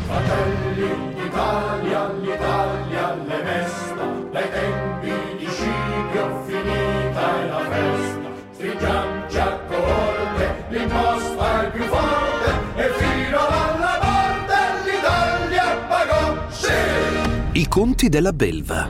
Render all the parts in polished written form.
Fratelli d'Italia, l'Italia le mesta, dai tempi di Scipio finita è la festa. Stringiamoci a corte, l'imposta è più forte e fino alla morte l'Italia pagò, sì! I conti della belva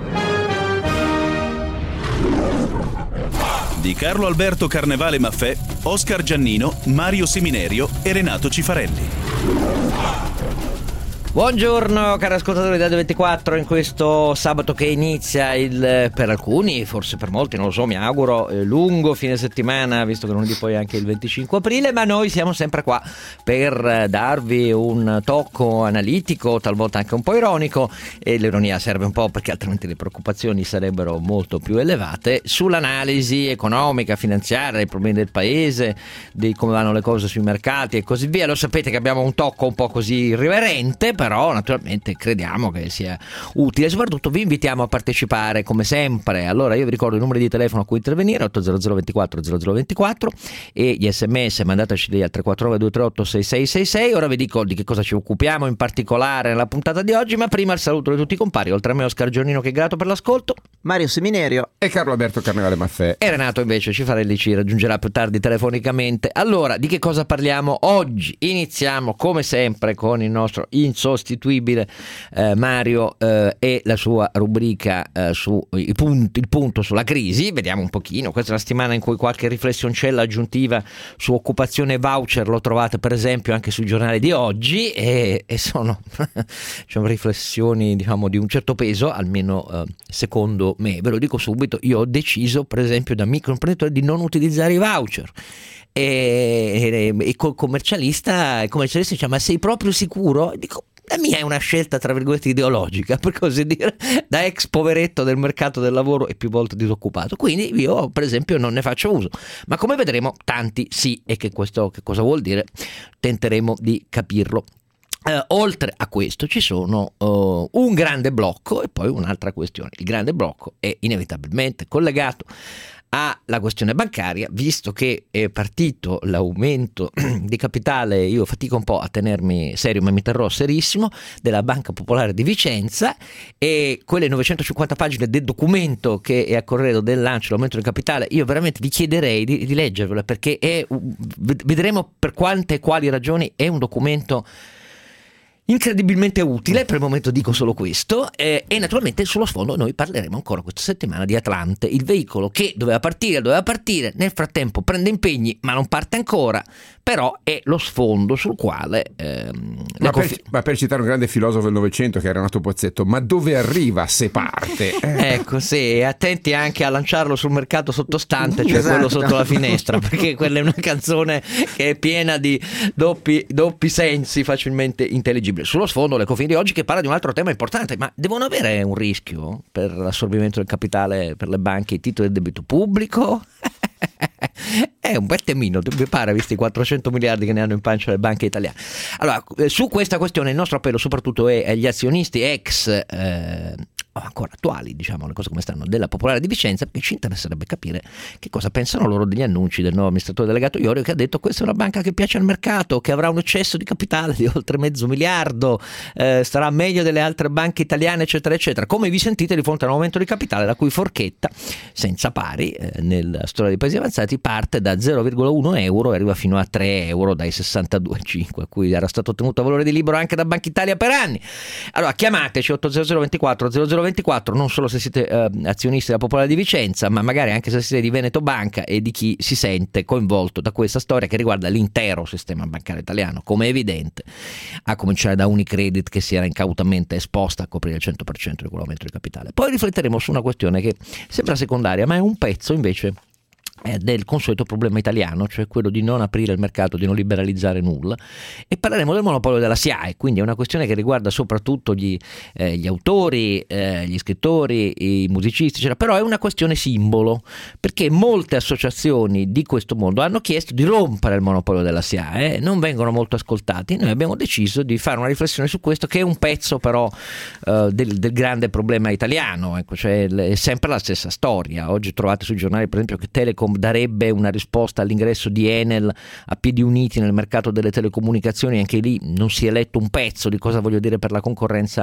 di Carlo Alberto Carnevale Maffè, Oscar Giannino, Mario Seminerio e Renato Cifarelli. Buongiorno cari ascoltatori di Radio 24, in questo sabato che inizia per alcuni, forse per molti, non lo so, mi auguro, lungo fine settimana, visto che lunedì poi è anche il 25 aprile, ma noi siamo sempre qua per darvi un tocco analitico, talvolta anche un po' ironico, e l'ironia serve un po' perché altrimenti le preoccupazioni sarebbero molto più elevate, sull'analisi economica, finanziaria, dei problemi del paese, di come vanno le cose sui mercati e così via. Lo sapete che abbiamo un tocco un po' così irriverente, però naturalmente crediamo che sia utile. Soprattutto vi invitiamo a partecipare come sempre. Allora io vi ricordo i numeri di telefono a cui intervenire: 800 24 0024 e gli sms mandateci al 349 238 6666. Ora vi dico di che cosa ci occupiamo in particolare nella puntata di oggi, ma prima il saluto di tutti i compari. Oltre a me Oscar Giannino, che è grato per l'ascolto, Mario Seminerio e Carlo Alberto Carnevale Maffè. E Renato invece Cifarelli ci raggiungerà più tardi telefonicamente. Allora, di che cosa parliamo oggi? Iniziamo come sempre con il nostro insostituibile Mario e la sua rubrica su il punto sulla crisi. Vediamo un pochino, questa è una settimana in cui qualche riflessioncella aggiuntiva su occupazione e voucher lo trovate per esempio anche sui giornali di oggi, e sono riflessioni diciamo di un certo peso, almeno secondo me. Ve lo dico subito, io ho deciso per esempio da microimprenditore di non utilizzare i voucher. E col commercialista, il commercialista dice: ma sei proprio sicuro? Dico: la mia è una scelta tra virgolette ideologica, per così dire, da ex poveretto del mercato del lavoro e più volte disoccupato, quindi io per esempio non ne faccio uso, ma come vedremo tanti sì, e che questo che cosa vuol dire tenteremo di capirlo. Oltre a questo ci sono un grande blocco e poi un'altra questione. Il grande blocco è inevitabilmente collegato alla questione bancaria, visto che è partito l'aumento di capitale. Io fatico un po' a tenermi serio, ma mi terrò serissimo, della Banca Popolare di Vicenza, e quelle 950 pagine del documento che è a corredo del lancio dell'aumento del capitale, io veramente vi chiederei di leggervela, perché vedremo per quante e quali ragioni è un documento incredibilmente utile. Per il momento dico solo questo, e naturalmente sullo sfondo noi parleremo ancora questa settimana di Atlante, il veicolo che doveva partire, nel frattempo prende impegni ma non parte ancora, però è lo sfondo sul quale ma per citare un grande filosofo del Novecento che era Renato Pozzetto, ma dove arriva se parte? Ecco, sì, attenti anche a lanciarlo sul mercato sottostante, cioè esatto, quello sotto la finestra, perché quella è una canzone che è piena di doppi sensi facilmente intelligibili. Sullo sfondo l'Ecofin di oggi che parla di un altro tema importante: ma devono avere un rischio per l'assorbimento del capitale per le banche i titoli del debito pubblico? È un bel temino, mi pare, visti i 400 miliardi che ne hanno in pancia le banche italiane. Allora, su questa questione il nostro appello soprattutto è agli azionisti ex ancora attuali, diciamo le cose come stanno, della Popolare di Vicenza, perché ci interesserebbe capire che cosa pensano loro degli annunci del nuovo amministratore delegato Iorio, che ha detto: questa è una banca che piace al mercato, che avrà un eccesso di capitale di oltre $500 miliardi, starà meglio delle altre banche italiane, eccetera eccetera. Come vi sentite di fronte a un aumento di capitale la cui forchetta senza pari nella storia dei paesi avanzati parte da 0,1 euro e arriva fino a 3 euro dai 62,5 a cui era stato ottenuto a valore di libero anche da Banca Italia per anni. Allora chiamateci 800 24 0024, non solo se siete azionisti della Popolare di Vicenza, ma magari anche se siete di Veneto Banca e di chi si sente coinvolto da questa storia che riguarda l'intero sistema bancario italiano, come è evidente, a cominciare da Unicredit, che si era incautamente esposta a coprire il 100% di quell'aumento di capitale. Poi rifletteremo su una questione che sembra secondaria, ma è un pezzo invece del consueto problema italiano, cioè quello di non aprire il mercato, di non liberalizzare nulla, e parleremo del monopolio della SIAE. Quindi è una questione che riguarda soprattutto gli autori, gli scrittori, i musicisti, eccetera. Però è una questione simbolo, perché molte associazioni di questo mondo hanno chiesto di rompere il monopolio della SIAE, non vengono molto ascoltati. Noi abbiamo deciso di fare una riflessione su questo, che è un pezzo però del grande problema italiano. Ecco, cioè è sempre la stessa storia. Oggi trovate sui giornali per esempio che Telecom Telecom darebbe una risposta all'ingresso di Enel a piedi uniti nel mercato delle telecomunicazioni. Anche lì non si è letto un pezzo di cosa voglio dire per la concorrenza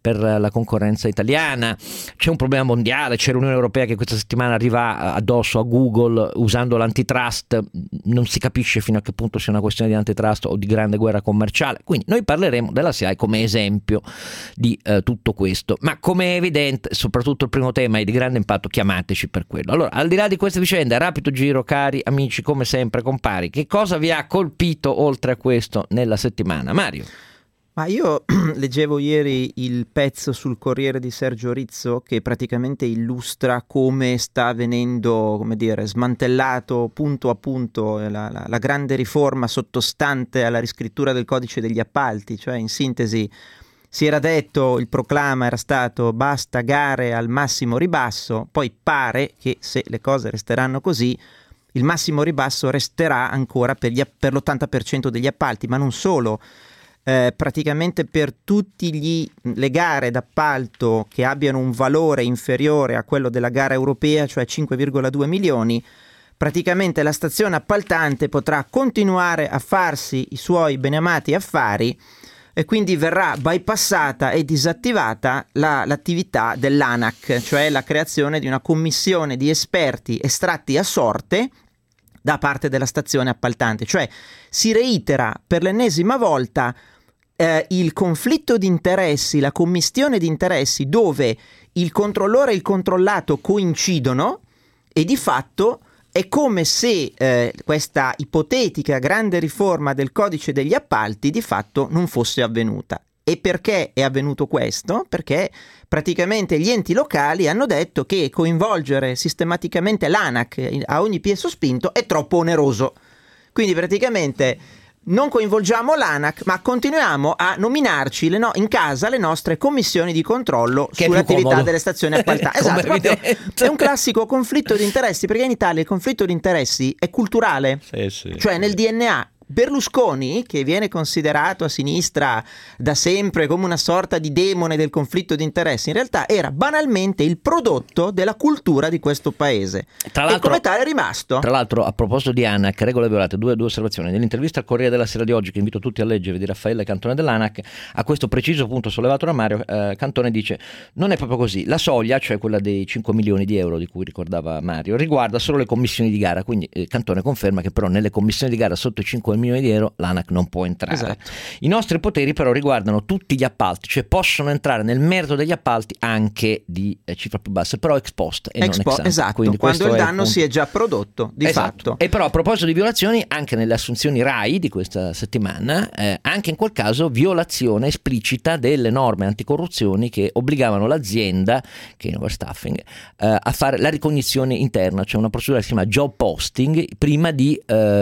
italiana. C'è un problema mondiale, c'è l'Unione Europea che questa settimana arriva addosso a Google usando l'antitrust. Non si capisce fino a che punto sia una questione di antitrust o di grande guerra commerciale, quindi noi parleremo della SIAE come esempio di tutto questo. Ma come è evidente, soprattutto il primo tema è di grande impatto, chiamateci per quello. Allora, al di là di queste vicende, rapido giro, cari amici, come sempre compari, che cosa vi ha colpito oltre a questo nella settimana? Mario? Ma io leggevo ieri il pezzo sul Corriere di Sergio Rizzo che praticamente illustra come sta venendo, come dire, smantellato punto a punto la grande riforma sottostante alla riscrittura del codice degli appalti. Cioè, in sintesi, si era detto, il proclama era stato basta gare al massimo ribasso, poi pare che se le cose resteranno così il massimo ribasso resterà ancora per l'80% degli appalti, ma non solo. Praticamente per tutte le gare d'appalto che abbiano un valore inferiore a quello della gara europea, cioè 5,2 milioni, praticamente la stazione appaltante potrà continuare a farsi i suoi beneamati affari e quindi verrà bypassata e disattivata l'attività dell'ANAC, cioè la creazione di una commissione di esperti estratti a sorte da parte della stazione appaltante. Cioè si reitera per l'ennesima volta il conflitto di interessi, la commistione di interessi, dove il controllore e il controllato coincidono, e di fatto è come se questa ipotetica grande riforma del codice degli appalti di fatto non fosse avvenuta. E perché è avvenuto questo? Perché praticamente gli enti locali hanno detto che coinvolgere sistematicamente l'ANAC a ogni piè sospinto è troppo oneroso. Quindi praticamente non coinvolgiamo l'ANAC, ma continuiamo a nominarci in casa le nostre commissioni di controllo sull'attività delle stazioni appaltanti. Esatto, è un classico conflitto di interessi, perché in Italia il conflitto di interessi è culturale, sì. Cioè nel DNA. Berlusconi, che viene considerato a sinistra da sempre come una sorta di demone del conflitto di interessi, in realtà era banalmente il prodotto della cultura di questo paese, e come tale è rimasto. Tra l'altro, a proposito di ANAC, regole violate, due osservazioni. Nell'intervista al Corriere della Sera di oggi, che invito tutti a leggere, di Raffaella Cantone dell'ANAC, a questo preciso punto sollevato da Mario, Cantone dice: non è proprio così, la soglia, cioè quella dei 5 milioni di euro di cui ricordava Mario, riguarda solo le commissioni di gara. Quindi Cantone conferma che però nelle commissioni di gara sotto i 5 milioni di euro l'ANAC non può entrare. Esatto. I nostri poteri però riguardano tutti gli appalti, cioè possono entrare nel merito degli appalti anche di cifra più bassa, però ex post e non ex ante. Esatto, quindi quando il danno si è già prodotto di fatto. E però a proposito di violazioni, anche nelle assunzioni RAI di questa settimana, anche in quel caso violazione esplicita delle norme anticorruzioni che obbligavano l'azienda, che è in overstaffing, a fare la ricognizione interna, cioè una procedura che si chiama job posting, prima di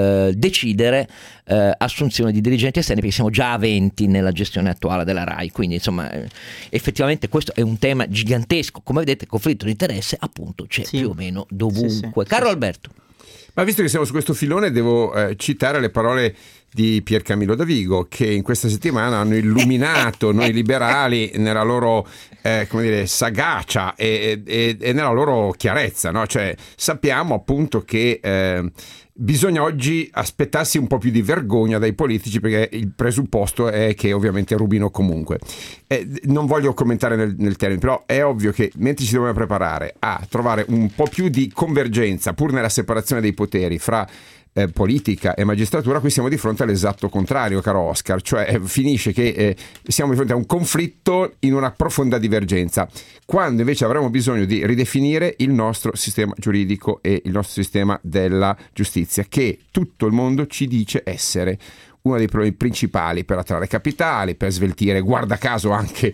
decidere assunzione di dirigenti esterni, perché siamo già a 20 nella gestione attuale della RAI. Quindi insomma effettivamente questo è un tema gigantesco. Come vedete, conflitto di interesse appunto c'è più o meno dovunque. Carlo Alberto. Ma visto che siamo su questo filone, devo citare le parole di Pier Camillo Davigo, che in questa settimana hanno illuminato noi liberali nella loro sagacia e nella loro chiarezza, no? Cioè, sappiamo appunto che bisogna oggi aspettarsi un po' più di vergogna dai politici, perché il presupposto è che ovviamente rubino comunque. Non voglio commentare nel termine, però è ovvio che mentre ci dobbiamo preparare a trovare un po' più di convergenza, pur nella separazione dei poteri fra politica e magistratura, qui siamo di fronte all'esatto contrario, caro Oscar, cioè finisce che siamo di fronte a un conflitto in una profonda divergenza, quando invece avremo bisogno di ridefinire il nostro sistema giuridico e il nostro sistema della giustizia, che tutto il mondo ci dice essere uno dei problemi principali per attrarre capitali, per sveltire, guarda caso, anche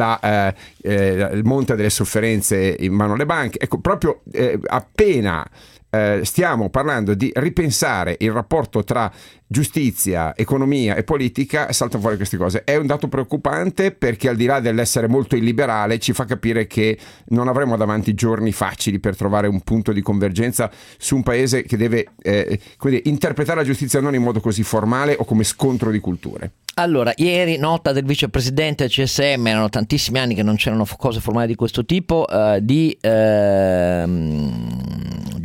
il monte delle sofferenze in mano alle banche. Ecco, proprio appena stiamo parlando di ripensare il rapporto tra giustizia, economia e politica, saltano fuori queste cose. È un dato preoccupante, perché al di là dell'essere molto illiberale ci fa capire che non avremo davanti giorni facili per trovare un punto di convergenza su un paese che deve interpretare la giustizia non in modo così formale o come scontro di culture. Allora, ieri nota del vicepresidente del CSM, erano tantissimi anni che non c'erano cose formali di questo tipo, di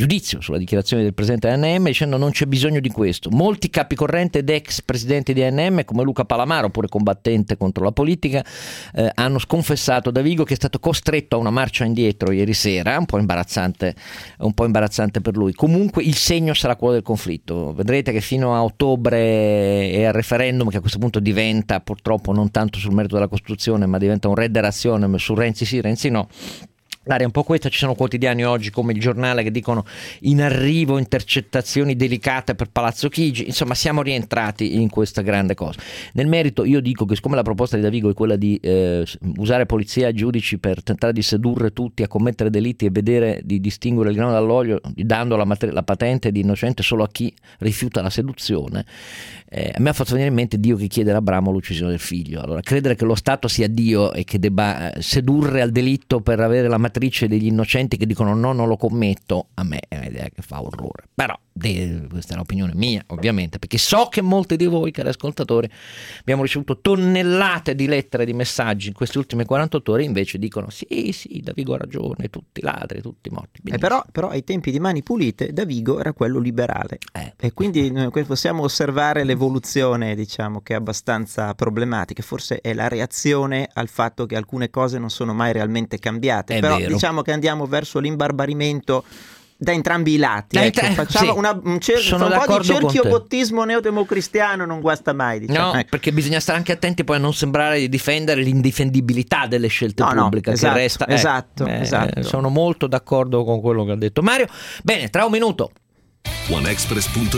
giudizio sulla dichiarazione del presidente dell'ANM, dicendo non c'è bisogno di questo. Molti capi corrente ed ex presidenti di ANM, come Luca Palamaro, pure combattente contro la politica, hanno sconfessato Davigo, che è stato costretto a una marcia indietro ieri sera, un po' imbarazzante per lui. Comunque il segno sarà quello del conflitto. Vedrete che fino a ottobre e al referendum, che a questo punto diventa purtroppo non tanto sul merito della Costituzione, ma diventa un redde rationem su Renzi sì, Renzi no. L'area è un po' questa. Ci sono quotidiani oggi come Il Giornale che dicono in arrivo intercettazioni delicate per Palazzo Chigi. Insomma, siamo rientrati in questa grande cosa. Nel merito io dico che siccome la proposta di Davigo è quella di usare polizia e giudici per tentare di sedurre tutti a commettere delitti e vedere di distinguere il grano dall'olio, dando la patente di innocente solo a chi rifiuta la seduzione, a me ha fatto venire in mente Dio che chiede ad Abramo l'uccisione del figlio. Allora, credere che lo Stato sia Dio e che debba sedurre al delitto per avere la matrice degli innocenti che dicono no, non lo commetto, a me è un'idea che fa orrore. Però questa è un'opinione mia, ovviamente, perché so che molti di voi, cari ascoltatori, abbiamo ricevuto tonnellate di lettere, di messaggi in queste ultime 48 ore, invece dicono sì, Davigo ha ragione, tutti ladri, tutti morti. Però ai tempi di Mani Pulite Davigo era quello liberale, e quindi noi possiamo osservare l'evoluzione, diciamo, che è abbastanza problematica. Forse è la reazione al fatto che alcune cose non sono mai realmente cambiate, però vero. Diciamo che andiamo verso l'imbarbarimento da entrambi i lati. Facciamo un po' di cerchiobottismo neodemocristiano, non guasta mai, diciamo. No, perché bisogna stare anche attenti poi a non sembrare di difendere l'indifendibilità delle scelte pubbliche, esatto, che resta. Esatto. Sono molto d'accordo con quello che ha detto Mario. Bene, tra un minuto. OneExpress.it,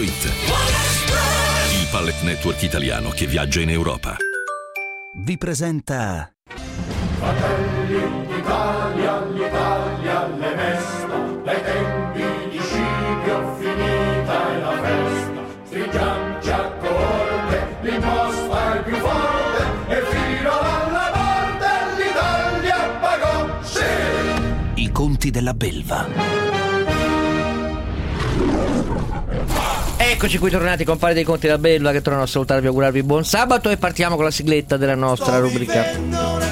il pallet network italiano che viaggia in Europa, vi presenta Fratelli d'Italia, l'Italia le mesta, dai tempi di Scipio finita è la festa. Stringiamoci a corte, l'imposta è più forte, e fino alla morte l'Italia pagò, sì! I conti della belva. Eccoci qui tornati, compari dei conti della Belva, che tornano a salutarvi e augurarvi buon sabato, e partiamo con la sigletta della nostra rubrica. Una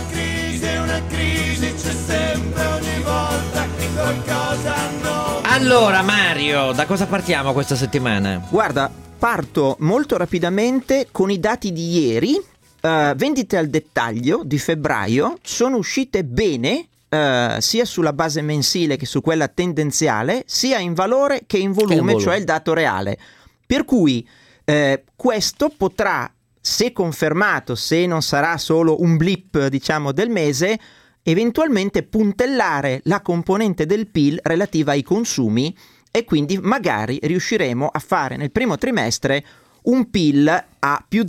crisi c'è sempre ogni volta che qualcosa non... Allora Mario, da cosa partiamo questa settimana? Guarda, parto molto rapidamente con i dati di ieri. Vendite al dettaglio di febbraio sono uscite bene, sia sulla base mensile che su quella tendenziale, sia in valore che in volume, cioè il dato reale. Per cui questo potrà, se confermato, se non sarà solo un blip, diciamo, del mese, eventualmente puntellare la componente del PIL relativa ai consumi, e quindi magari riusciremo a fare nel primo trimestre un PIL a più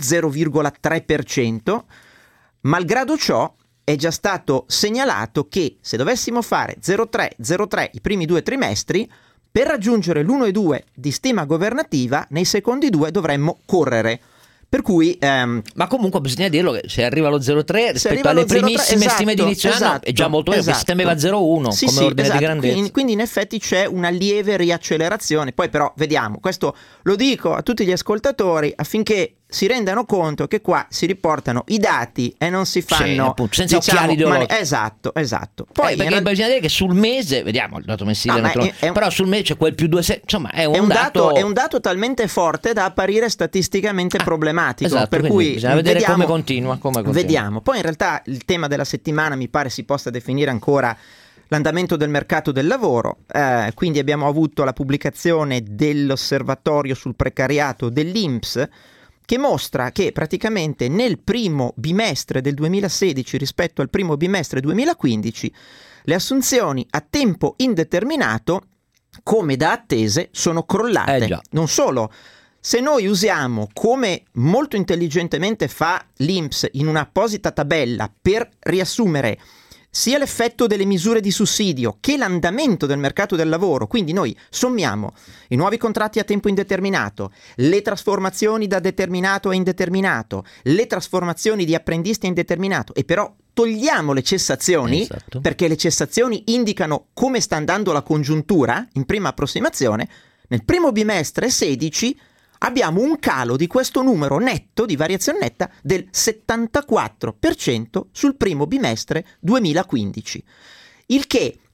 0,3%. Malgrado ciò, è già stato segnalato che se dovessimo fare 0,3 i primi 2 trimestri, per raggiungere l'1,2 di stima governativa, nei secondi 2 dovremmo correre. Per cui ma comunque bisogna dirlo che se arriva allo 0,3 rispetto alle primissime stime di inizio anno è già molto bene, si temeva 0,1 come ordine di grandezza. Quindi in effetti c'è una lieve riaccelerazione. Poi però vediamo, questo lo dico a tutti gli ascoltatori affinché si rendano conto che qua si riportano i dati e non si fanno, appunto, senza occhiali ideologici. Esatto. Poi perché bisogna dire che sul mese, vediamo il dato mensile, però sul mese c'è quel più 2,6, insomma è un dato talmente forte da apparire statisticamente problematico. Esatto, per cui bisogna vedere come continua. Vediamo. Poi in realtà il tema della settimana mi pare si possa definire ancora l'andamento del mercato del lavoro. Quindi abbiamo avuto la pubblicazione dell'osservatorio sul precariato dell'INPS, che mostra che praticamente nel primo bimestre del 2016 rispetto al primo bimestre 2015 le assunzioni a tempo indeterminato, come da attese, sono crollate. Non solo, se noi usiamo, come molto intelligentemente fa l'INPS in un'apposita tabella per riassumere sia l'effetto delle misure di sussidio che l'andamento del mercato del lavoro, quindi noi sommiamo i nuovi contratti a tempo indeterminato, le trasformazioni da determinato a indeterminato, le trasformazioni di apprendisti a indeterminato, e però togliamo le cessazioni, perché le cessazioni indicano come sta andando la congiuntura in prima approssimazione. Nel primo bimestre 16 abbiamo un calo di questo numero netto, di variazione netta, del 74% sul primo bimestre 2015. Il che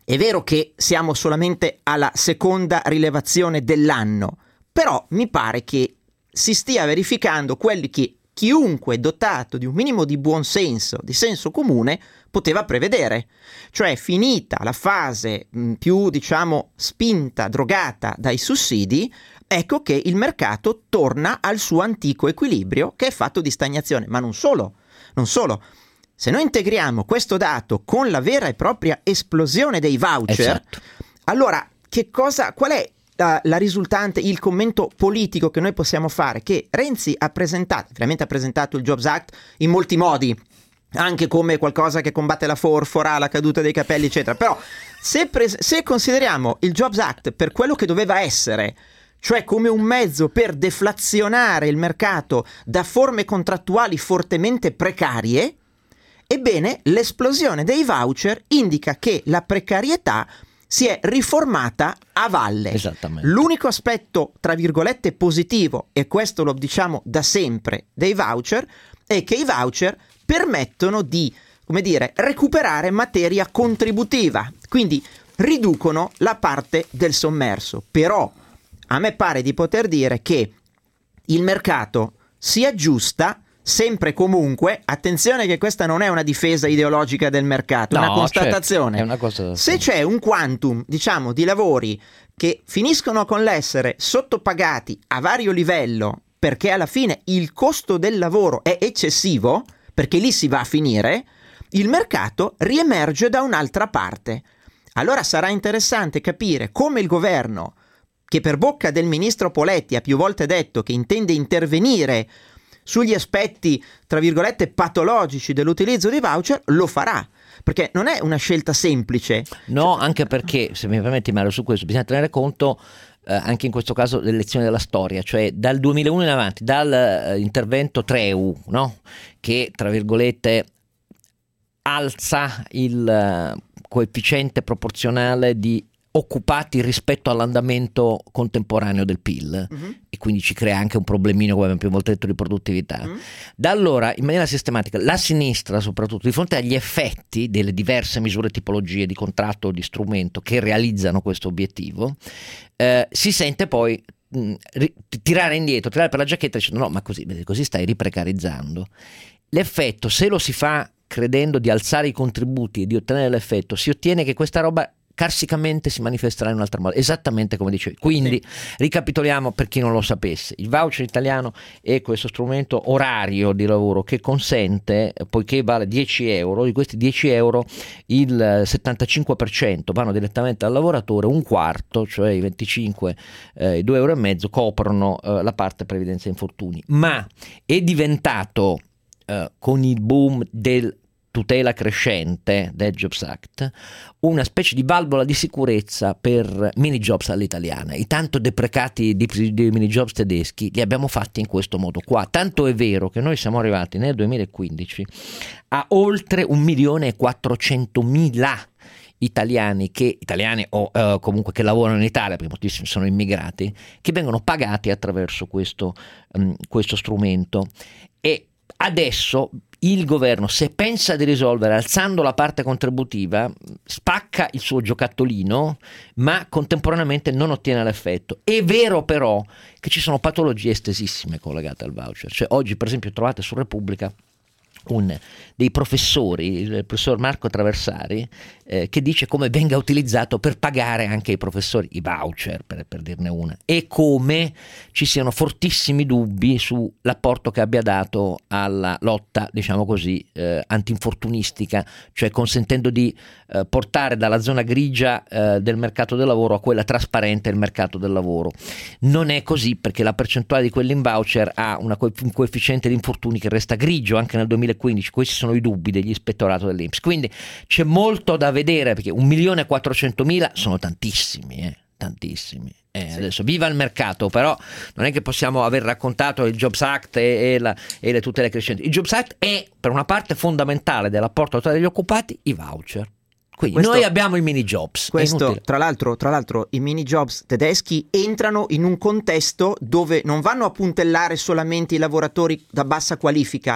È vero che siamo solamente alla seconda rilevazione dell'anno, però mi pare che si stia verificando quelli che chiunque dotato di un minimo di buonsenso, di senso comune, poteva prevedere. Cioè, finita la fase più, diciamo, spinta, drogata dai sussidi, ecco che il mercato torna al suo antico equilibrio, che è fatto di stagnazione. Ma non solo. Se noi integriamo questo dato con la vera e propria esplosione dei voucher, esatto, allora qual è la risultante, il commento politico che noi possiamo fare? Che Renzi veramente ha presentato il Jobs Act in molti modi, anche come qualcosa che combatte la forfora, la caduta dei capelli, eccetera. Però se consideriamo il Jobs Act per quello che doveva essere, cioè come un mezzo per deflazionare il mercato da forme contrattuali fortemente precarie, ebbene l'esplosione dei voucher indica che la precarietà si è riformata a valle. Esattamente. L'unico aspetto, tra virgolette, positivo, e questo lo diciamo da sempre dei voucher, è che i voucher permettono di, come dire, recuperare materia contributiva, quindi riducono la parte del sommerso. Però a me pare di poter dire che il mercato si aggiusta sempre e comunque. Attenzione che questa non è una difesa ideologica del mercato, è una constatazione. Certo, è una cosa... Se c'è un quantum, diciamo, di lavori che finiscono con l'essere sottopagati a vario livello, perché alla fine il costo del lavoro è eccessivo, perché lì si va a finire, il mercato riemerge da un'altra parte. Allora sarà interessante capire come il governo, che per bocca del ministro Poletti ha più volte detto che intende intervenire sugli aspetti, tra virgolette, patologici dell'utilizzo dei voucher, lo farà. Perché non è una scelta semplice. No, anche perché, se mi permetti Mario, su questo bisogna tenere conto anche in questo caso delle lezioni della storia, cioè dal 2001 in avanti, dal intervento Treu, no? Che, tra virgolette, alza il coefficiente proporzionale di occupati rispetto all'andamento contemporaneo del PIL, e quindi ci crea anche un problemino, come abbiamo più volte detto, di produttività. Da allora, in maniera sistematica, la sinistra soprattutto, di fronte agli effetti delle diverse misure, tipologie di contratto o di strumento che realizzano questo obiettivo, si sente poi tirare indietro, tirare per la giacchetta dicendo no, ma così stai riprecarizzando. L'effetto, se lo si fa credendo di alzare i contributi e di ottenere l'effetto, si ottiene che questa roba carsicamente si manifesterà in un altro modo, esattamente come dicevi. Quindi ricapitoliamo per chi non lo sapesse: il voucher italiano è questo strumento orario di lavoro che consente, poiché vale 10 euro, di questi 10 euro il 75% vanno direttamente al lavoratore, un quarto, cioè i 25, i 2,5 euro coprono la parte previdenza e infortuni. Ma è diventato con il boom del tutela crescente del Jobs Act una specie di valvola di sicurezza per mini jobs all'italiana. I tanto deprecati di mini jobs tedeschi li abbiamo fatti in questo modo qua, tanto è vero che noi siamo arrivati nel 2015 a oltre 1.400.000 italiani o comunque che lavorano in Italia, perché moltissimi sono immigrati, che vengono pagati attraverso questo strumento. E adesso il governo, se pensa di risolvere alzando la parte contributiva, spacca il suo giocattolino, ma contemporaneamente non ottiene l'effetto. È vero però che ci sono patologie estesissime collegate al voucher. Cioè oggi, per esempio, trovate su Repubblica dei professori, il professor Marco Traversari, che dice come venga utilizzato per pagare anche i professori i voucher, per dirne una, e come ci siano fortissimi dubbi sull'apporto che abbia dato alla lotta, diciamo così, antinfortunistica, cioè consentendo di portare dalla zona grigia del mercato del lavoro a quella trasparente del mercato del lavoro. Non è così, perché la percentuale di quelli in voucher ha un coefficiente di infortuni che resta grigio anche nel 2015. Questi sono i dubbi degli ispettorato dell'INPS, quindi c'è molto da vedere, perché 1.400.000 sono tantissimi, tantissimi. Adesso viva il mercato, però non è che possiamo aver raccontato il Jobs Act e le tutele crescenti. Il Jobs Act è, per una parte fondamentale dell'apporto totale degli occupati, i voucher. Quindi noi abbiamo i mini jobs. Questo, tra l'altro, i mini jobs tedeschi entrano in un contesto dove non vanno a puntellare solamente i lavoratori da bassa qualifica.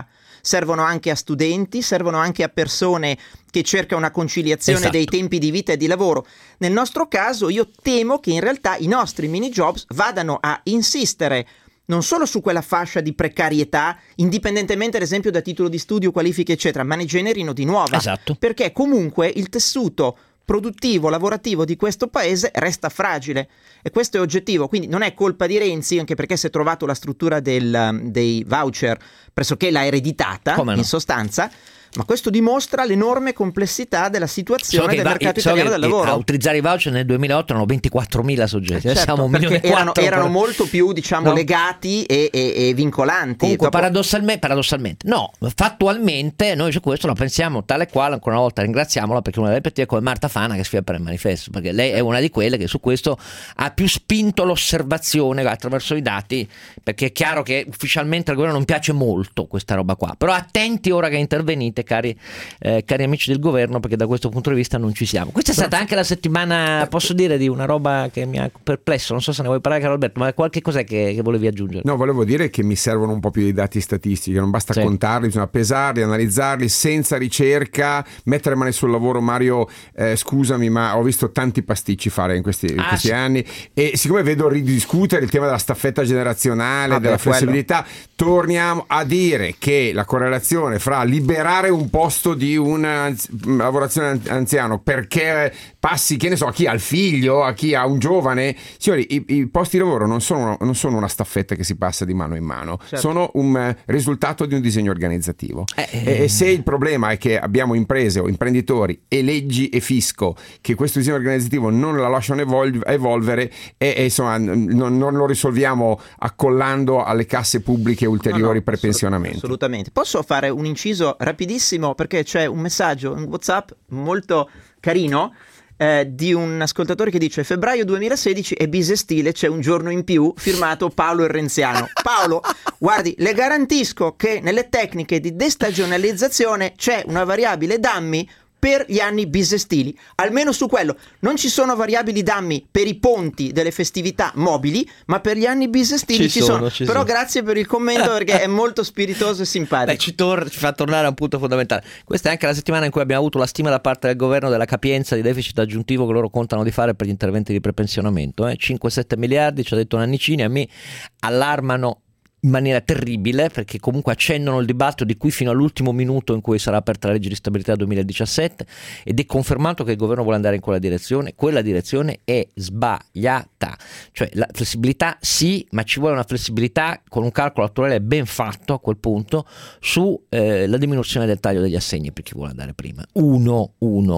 servono anche a studenti, servono anche a persone che cercano una conciliazione Esatto. dei tempi di vita e di lavoro. Nel nostro caso io temo che in realtà i nostri mini jobs vadano a insistere non solo su quella fascia di precarietà, indipendentemente ad esempio da titolo di studio, qualifiche eccetera, ma ne generino di nuova. Esatto. Perché comunque il tessuto produttivo, lavorativo di questo paese resta fragile e questo è oggettivo, quindi non è colpa di Renzi, anche perché si è trovato la struttura dei voucher pressoché l'ha ereditata in sostanza, ma questo dimostra l'enorme complessità della situazione del mercato italiano del lavoro. A utilizzare i voucher nel 2008 erano 24.000 soggetti, adesso siamo 1.400.000. Erano molto più, diciamo, legati e vincolanti. Comunque paradossalmente, no, fattualmente noi su questo la pensiamo tale quale. Ancora una volta ringraziamola, perché una delle perché come Marta Fana che sfida per il manifesto, perché lei è una di quelle che su questo ha più spinto l'osservazione attraverso i dati, perché è chiaro che ufficialmente al governo non piace molto questa roba qua, però attenti ora che intervenite, cari amici del governo, perché da questo punto di vista non ci siamo. Questa è stata anche la settimana, posso dire, di una roba che mi ha perplesso, non so se ne vuoi parlare, caro Alberto, ma qualche cos'è che volevi aggiungere? No, volevo dire che mi servono un po' più di dati statistici, non basta contarli, bisogna pesarli, analizzarli senza ricerca, mettere mani sul lavoro. Mario, scusami, ma ho visto tanti pasticci fare in questi anni, e siccome vedo ridiscutere il tema della staffetta generazionale, della flessibilità, torniamo a dire che la correlazione fra liberare un posto di una lavorazione anziano perché passi, che ne so, a chi ha il figlio, a chi ha un giovane, signori, i posti di lavoro non sono una staffetta che si passa di mano in mano, sono un risultato di un disegno organizzativo. E se il problema è che abbiamo imprese o imprenditori e leggi e fisco che questo disegno organizzativo non la lasciano evolvere, insomma non lo risolviamo accollando alle casse pubbliche ulteriori prepensionamenti. Assolutamente. Posso fare un inciso rapidissimo, perché c'è un messaggio in WhatsApp molto carino di un ascoltatore che dice: febbraio 2016 è bisestile, c'è un giorno in più, firmato Paolo il Renziano. Paolo, guardi, le garantisco che nelle tecniche di destagionalizzazione c'è una variabile dammi per gli anni bisestili, almeno su quello. Non ci sono variabili dammi per i ponti delle festività mobili, ma per gli anni bisestili ci sono. Però grazie per il commento, perché è molto spiritoso e simpatico. Ci fa tornare a un punto fondamentale. Questa è anche la settimana in cui abbiamo avuto la stima da parte del governo della capienza di deficit aggiuntivo che loro contano di fare per gli interventi di prepensionamento. 5-7 miliardi, ci ha detto Nannicini, a me allarmano in maniera terribile, perché comunque accendono il dibattito di qui fino all'ultimo minuto in cui sarà aperta la legge di stabilità 2017, ed è confermato che il governo vuole andare in quella direzione. Quella direzione è sbagliata, cioè la flessibilità sì, ma ci vuole una flessibilità con un calcolo attuale ben fatto a quel punto su la diminuzione del taglio degli assegni per chi vuole andare prima. 1.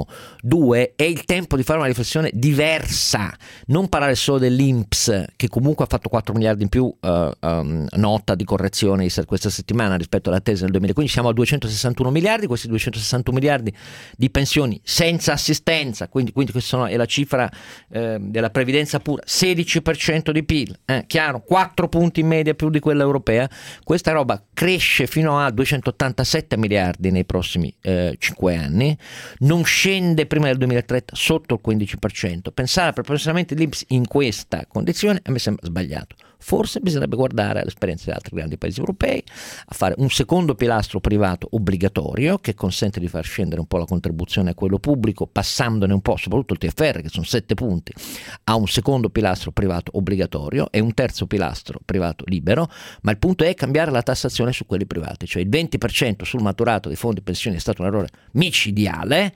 2, è il tempo di fare una riflessione diversa, non parlare solo dell'INPS che comunque ha fatto 4 miliardi in più nota di correzione questa settimana rispetto alla tesi del 2015. Siamo a 261 miliardi, questi 261 miliardi di pensioni senza assistenza, quindi questa è la cifra della previdenza pura, 16% di PIL, chiaro, 4 punti in media più di quella europea. Questa roba cresce fino a 287 miliardi nei prossimi 5 anni, non scende prima del 2030 sotto il 15%. Pensare al prepensionamento dell'INPS in questa condizione a me sembra sbagliato. Forse bisognerebbe guardare all'esperienza di altri grandi paesi europei, a fare un secondo pilastro privato obbligatorio che consente di far scendere un po' la contribuzione a quello pubblico, passandone un po', soprattutto il TFR che sono 7 punti, a un secondo pilastro privato obbligatorio e un terzo pilastro privato libero. Ma il punto è cambiare la tassazione su quelli privati, cioè il 20% sul maturato dei fondi pensioni è stato un errore micidiale.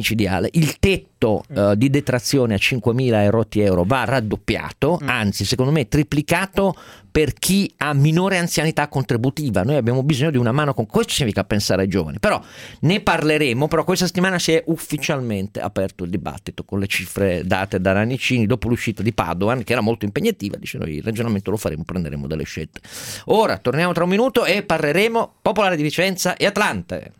Il tetto di detrazione a 5.000 e rotti euro va raddoppiato, anzi secondo me triplicato per chi ha minore anzianità contributiva. Noi abbiamo bisogno di una mano con questo, significa pensare ai giovani, però ne parleremo. Però questa settimana si è ufficialmente aperto il dibattito con le cifre date da Nannicini dopo l'uscita di Padoan, che era molto impegnativa. Dice: noi il ragionamento lo faremo, prenderemo delle scelte. Ora torniamo tra un minuto e parleremo Popolare di Vicenza e Atlante.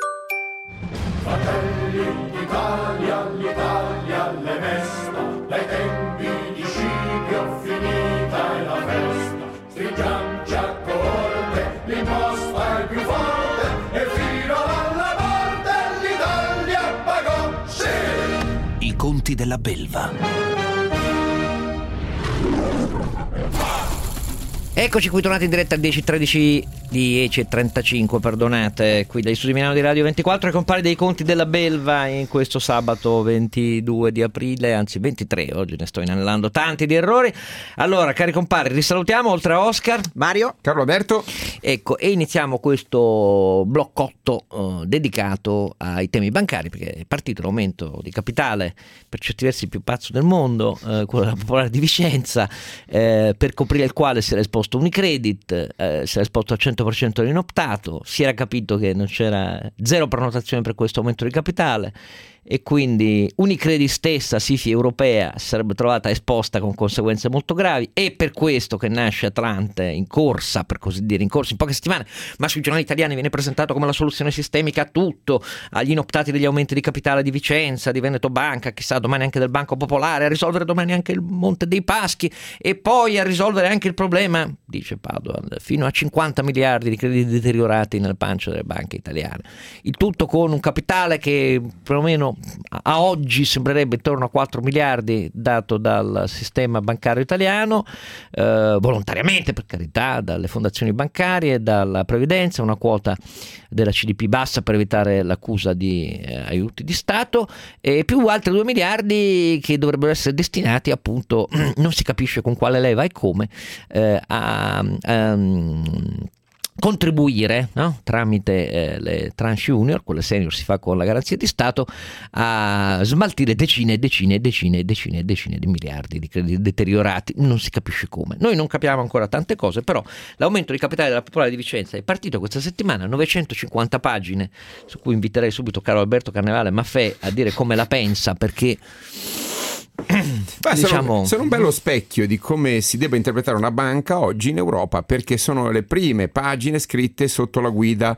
Fratelli d'Italia, l'Italia le mesta, dai tempi di Scipio finita è la festa. Stringiamoci a corte, l'imposta è più forte e fino alla morte l'Italia pagò, sì! I conti della belva. Eccoci qui tornati in diretta al 10:35, perdonate, qui dagli studi Milano di Radio 24 e compare dei conti della belva in questo sabato 22 di aprile, anzi 23, oggi ne sto inanellando tanti di errori. Allora, cari compari, risalutiamo oltre a Oscar, Mario, Carlo Alberto. ecco, e iniziamo questo bloccotto dedicato ai temi bancari, perché è partito l'aumento di capitale per certi versi più pazzo del mondo, quello della Popolare di Vicenza, per coprire il quale si era esposto Unicredit, si era esposto al 100% l'inoptato, si era capito che non c'era zero prenotazione per questo aumento di capitale e quindi Unicredit stessa, SIFI europea, si sarebbe trovata esposta con conseguenze molto gravi, e per questo che nasce Atlante in corsa, per così dire, in corsa in poche settimane, ma sui giornali italiani viene presentato come la soluzione sistemica a tutto, agli inoptati degli aumenti di capitale di Vicenza, di Veneto Banca, chissà domani anche del Banco Popolare, a risolvere domani anche il Monte dei Paschi e poi a risolvere anche il problema, dice Padoan, fino a 50 miliardi di crediti deteriorati nel pancio delle banche italiane, il tutto con un capitale che perlomeno a oggi sembrerebbe intorno a 4 miliardi dato dal sistema bancario italiano, volontariamente per carità, dalle fondazioni bancarie, dalla previdenza, una quota della CDP bassa per evitare l'accusa di aiuti di Stato, e più altri 2 miliardi che dovrebbero essere destinati appunto, non si capisce con quale leva e come, a contribuire, no? Tramite le tranche junior, quelle senior si fa con la garanzia di Stato, a smaltire decine e decine e decine e decine e decine di miliardi di crediti deteriorati, non si capisce come. Noi non capiamo ancora tante cose, però l'aumento di capitale della Popolare di Vicenza è partito questa settimana, 950 pagine, su cui inviterei subito caro Alberto Carnevale Maffè a dire come la pensa, perché sono un bello specchio di come si debba interpretare una banca oggi in Europa, perché sono le prime pagine scritte sotto la guida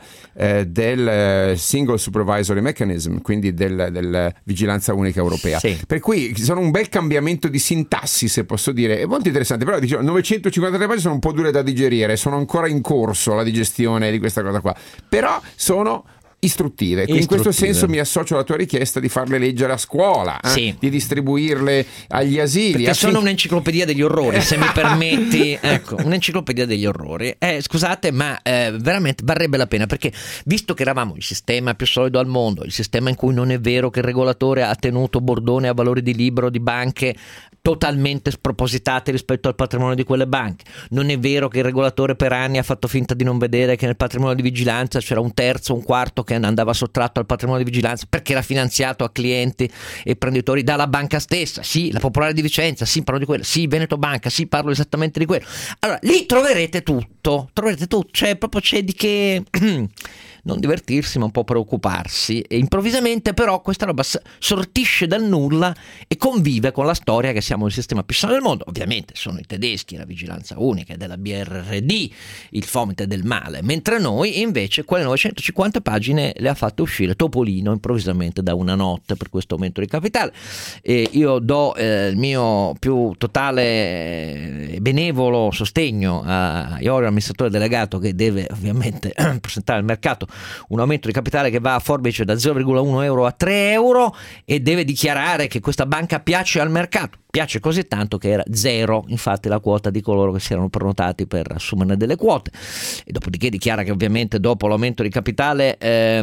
del Single Supervisory Mechanism, quindi del Vigilanza Unica Europea. Sì. Per cui sono un bel cambiamento di sintassi, se posso dire, è molto interessante, però dicevo, 953 pagine sono un po' dure da digerire, sono ancora in corso la digestione di questa cosa qua, però sono istruttive. In questo senso mi associo alla tua richiesta di farle leggere a scuola, sì, di distribuirle agli asili, perché sono un'enciclopedia degli orrori, se mi permetti, ecco, un'enciclopedia degli orrori. Scusate, ma veramente varrebbe la pena, perché visto che eravamo il sistema più solido al mondo, il sistema in cui non è vero che il regolatore ha tenuto bordone a valori di libro di banche totalmente spropositate rispetto al patrimonio di quelle banche, non è vero che il regolatore per anni ha fatto finta di non vedere che nel patrimonio di vigilanza c'era un terzo, un quarto che andava sottratto al patrimonio di vigilanza perché era finanziato a clienti e imprenditori dalla banca stessa. Sì, la Popolare di Vicenza, sì, parlo di quella, sì, Veneto Banca, sì, parlo esattamente di quello. Allora, lì troverete tutto, cioè proprio c'è di che non divertirsi ma un po' preoccuparsi, e improvvisamente però questa roba sortisce dal nulla e convive con la storia che siamo il sistema più sano del mondo. Ovviamente sono i tedeschi, la vigilanza unica della BRRD, il fomite del male, mentre noi invece quelle 950 pagine le ha fatte uscire Topolino improvvisamente da una notte per questo aumento di capitale. E io do il mio più totale e benevolo sostegno a Iorio, amministratore delegato, che deve ovviamente presentare al mercato un aumento di capitale che va a forbice da 0,1 euro a 3 euro e deve dichiarare che questa banca piace al mercato. Piace così tanto che era zero, infatti, la quota di coloro che si erano prenotati per assumerne delle quote, e dopodiché dichiara che ovviamente dopo l'aumento di capitale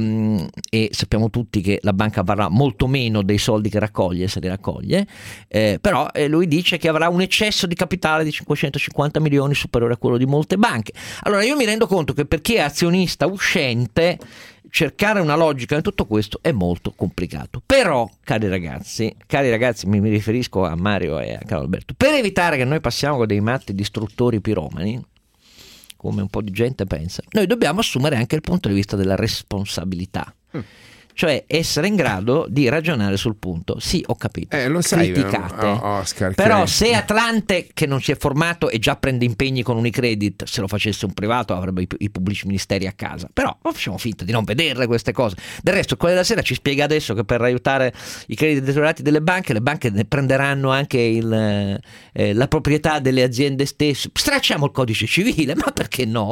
e sappiamo tutti che la banca varrà molto meno dei soldi che raccoglie, se li raccoglie, però lui dice che avrà un eccesso di capitale di 550 milioni superiore a quello di molte banche. Allora io mi rendo conto che per chi è azionista uscente cercare una logica in tutto questo è molto complicato, però cari ragazzi mi riferisco a Mario e a Carlo Alberto, per evitare che noi passiamo con dei matti distruttori piromani come un po' di gente pensa, noi dobbiamo assumere anche il punto di vista della responsabilità, cioè essere in grado di ragionare sul punto. Sì, ho capito, lo sai, criticate, Oscar, però che... se Atlante, che non si è formato e già prende impegni con Unicredit, se lo facesse un privato avrebbe i pubblici ministeri a casa, però facciamo finta di non vederle queste cose. Del resto il Corriere della Sera ci spiega adesso che per aiutare i crediti deteriorati delle banche, le banche ne prenderanno anche la proprietà delle aziende stesse. Stracciamo il codice civile, ma perché no?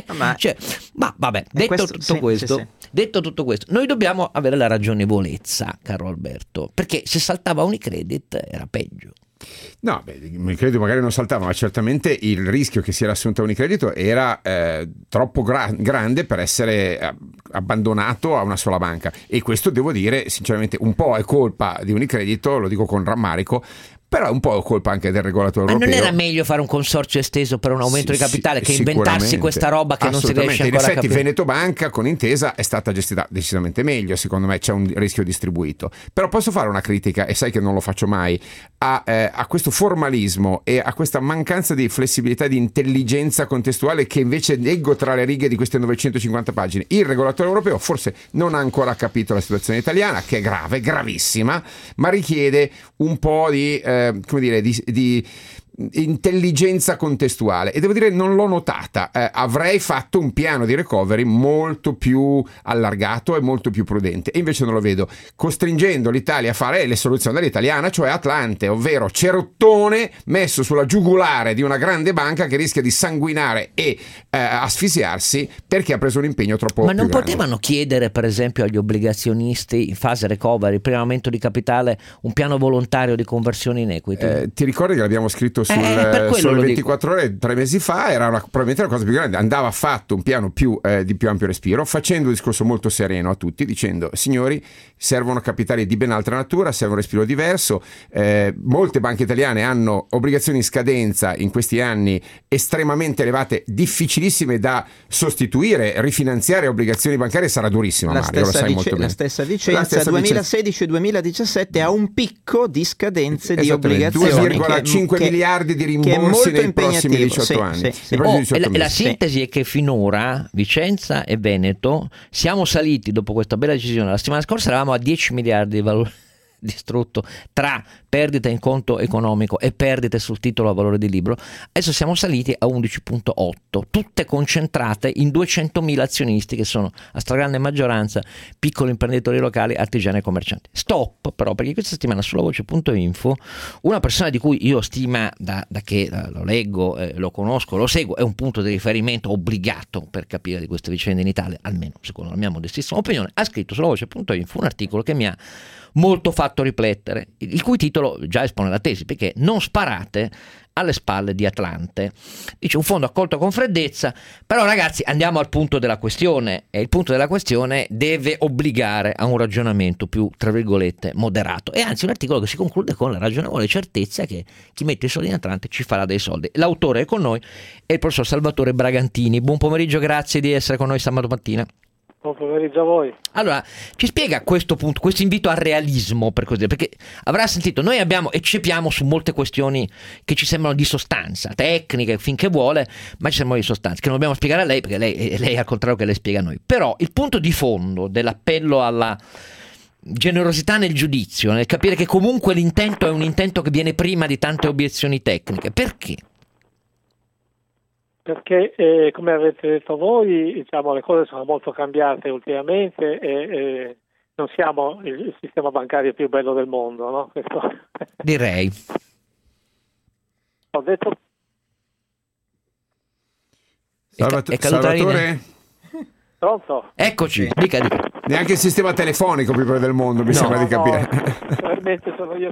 Ma vabbè, detto tutto questo, noi dobbiamo avere la ragionevolezza, caro Alberto, perché se saltava Unicredit era peggio. No, Unicredito magari non saltava, ma certamente il rischio che si era assunto a Unicredito era troppo grande per essere abbandonato a una sola banca, e questo devo dire sinceramente un po' è colpa di Unicredito, lo dico con rammarico, però un po' è colpa anche del regolatore ma europeo. non era meglio fare un consorzio esteso per un aumento di capitale che inventarsi questa roba che non si riesce ancora a capire? In effetti Veneto Banca con Intesa è stata gestita decisamente meglio, secondo me c'è un rischio distribuito. Però posso fare una critica, e sai che non lo faccio mai, a questo formalismo e a questa mancanza di flessibilità, di intelligenza contestuale che invece leggo tra le righe di queste 950 pagine. Il regolatore europeo forse non ha ancora capito la situazione italiana, che è grave, gravissima, ma richiede un po' di di intelligenza contestuale, e devo dire non l'ho notata. Avrei fatto un piano di recovery molto più allargato e molto più prudente, e invece non lo vedo, costringendo l'Italia a fare le soluzioni dell'italiana, cioè Atlante, ovvero cerottone messo sulla giugulare di una grande banca che rischia di sanguinare e asfissiarsi perché ha preso un impegno troppo ma non più grande. potevano chiedere per esempio agli obbligazionisti in fase recovery, primo aumento di capitale, un piano volontario di conversione in equity? Ti ricordi che l'abbiamo scritto sulle 24 ore 3 mesi fa? Era probabilmente la cosa più grande. Andava fatto un piano di più ampio respiro, facendo un discorso molto sereno a tutti, dicendo: signori, servono capitali di ben altra natura, serve un respiro diverso. Molte banche italiane hanno obbligazioni in scadenza in questi anni estremamente elevate, difficilissime da sostituire. Rifinanziare obbligazioni bancarie sarà durissima, Mario, lo sai molto bene. La stessa Vicenza 2016-2017 ha un picco di scadenze di obbligazioni 2,5 miliardi di rimborsi nei prossimi 18 anni. La sintesi è che finora Vicenza e Veneto siamo saliti, dopo questa bella decisione la settimana scorsa, eravamo a 10 miliardi di valore distrutto tra perdite in conto economico e perdite sul titolo a valore di libro. Adesso siamo saliti a 11,8, tutte concentrate in 200.000 azionisti che sono a stragrande maggioranza piccoli imprenditori locali, artigiani e commercianti. Stop però, perché questa settimana sulla voce.info una persona di cui io stima da che lo leggo, lo conosco, lo seguo, è un punto di riferimento obbligato per capire di queste vicende in Italia, almeno secondo la mia modestissima opinione, ha scritto sulla voce.info un articolo che mi ha molto fatto riflettere, il cui titolo già espone la tesi, perché non sparate alle spalle di Atlante. Dice un fondo accolto con freddezza, però ragazzi andiamo al punto della questione, e il punto della questione deve obbligare a un ragionamento più, tra virgolette, moderato, e anzi un articolo che si conclude con la ragionevole certezza che chi mette i soldi in Atlante ci farà dei soldi. L'autore è con noi, è il professor Salvatore Bragantini. Buon pomeriggio, grazie di essere con noi sabato mattina. Buon pomeriggio a voi. Allora, ci spiega a questo punto, questo invito al realismo, per così dire, perché avrà sentito, noi eccepiamo su molte questioni che ci sembrano di sostanza, tecniche, finché vuole, ma ci sembrano di sostanza, che non dobbiamo spiegare a lei, perché lei al contrario che lei spiega a noi. Però il punto di fondo dell'appello alla generosità nel giudizio, nel capire che comunque l'intento è un intento che viene prima di tante obiezioni tecniche, perché? Perché come avete detto voi, diciamo, le cose sono molto cambiate ultimamente e non siamo il sistema bancario più bello del mondo, no? Questo... Direi. Ho detto... Salvatore? Pronto? Eccoci, dica. Neanche il sistema telefonico più bello del mondo, mi sembra di capire. Probabilmente sono io...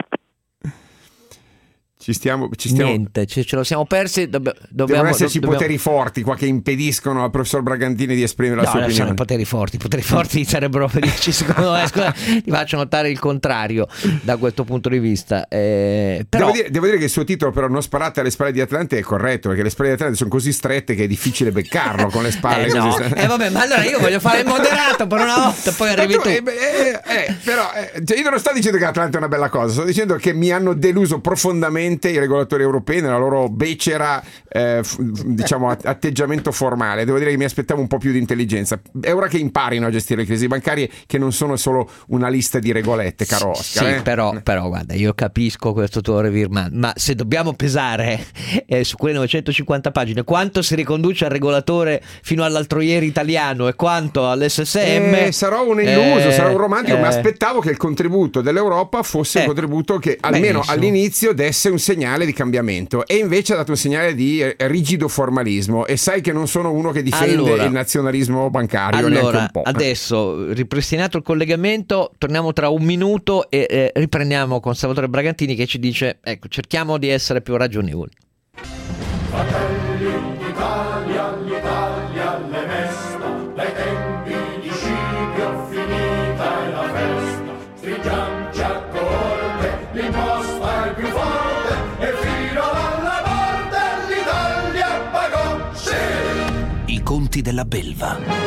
Ci stiamo... Niente, ce lo siamo persi. Devono esserci poteri forti qua che impediscono al professor Bragantini di esprimere la sua opinione. No, poteri forti sarebbero felici, secondo me. Scusa, ti faccio notare il contrario da questo punto di vista. Però... Devo dire che il suo titolo, però, non sparate alle spalle di Atlante, è corretto, perché le spalle di Atlante sono così strette che è difficile beccarlo con le spalle. Vabbè, ma allora io voglio fare il moderato per una volta, poi arrivi tu. Cioè io non sto dicendo che Atlante è una bella cosa, sto dicendo che mi hanno deluso profondamente i regolatori europei nella loro becera diciamo atteggiamento formale. Devo dire che mi aspettavo un po' più di intelligenza. È ora che imparino a gestire le crisi bancarie, che non sono solo una lista di regolette, caro Oscar. Sì, però guarda, io capisco questo tuo revirement, ma se dobbiamo pesare su quelle 950 pagine quanto si riconduce al regolatore fino all'altro ieri italiano e quanto all'SSM, sarò un illuso, sarò un romantico, ma aspettavo che il contributo dell'Europa fosse un contributo che almeno all'inizio desse un segnale di cambiamento e invece ha dato un segnale di rigido formalismo, e sai che non sono uno che difende il nazionalismo bancario neanche un po'. Adesso ripristinato il collegamento, torniamo tra un minuto e riprendiamo con Salvatore Bragantini che ci dice, ecco, cerchiamo di essere più ragionevoli. Fratelli d'Italia, l'Italia le mesta, dai tempi di Scipio finita è la festa, stringiamoci a coorte, l'imposta è più forte e fino alla morte l'Italia pagò, sì! I conti della belva.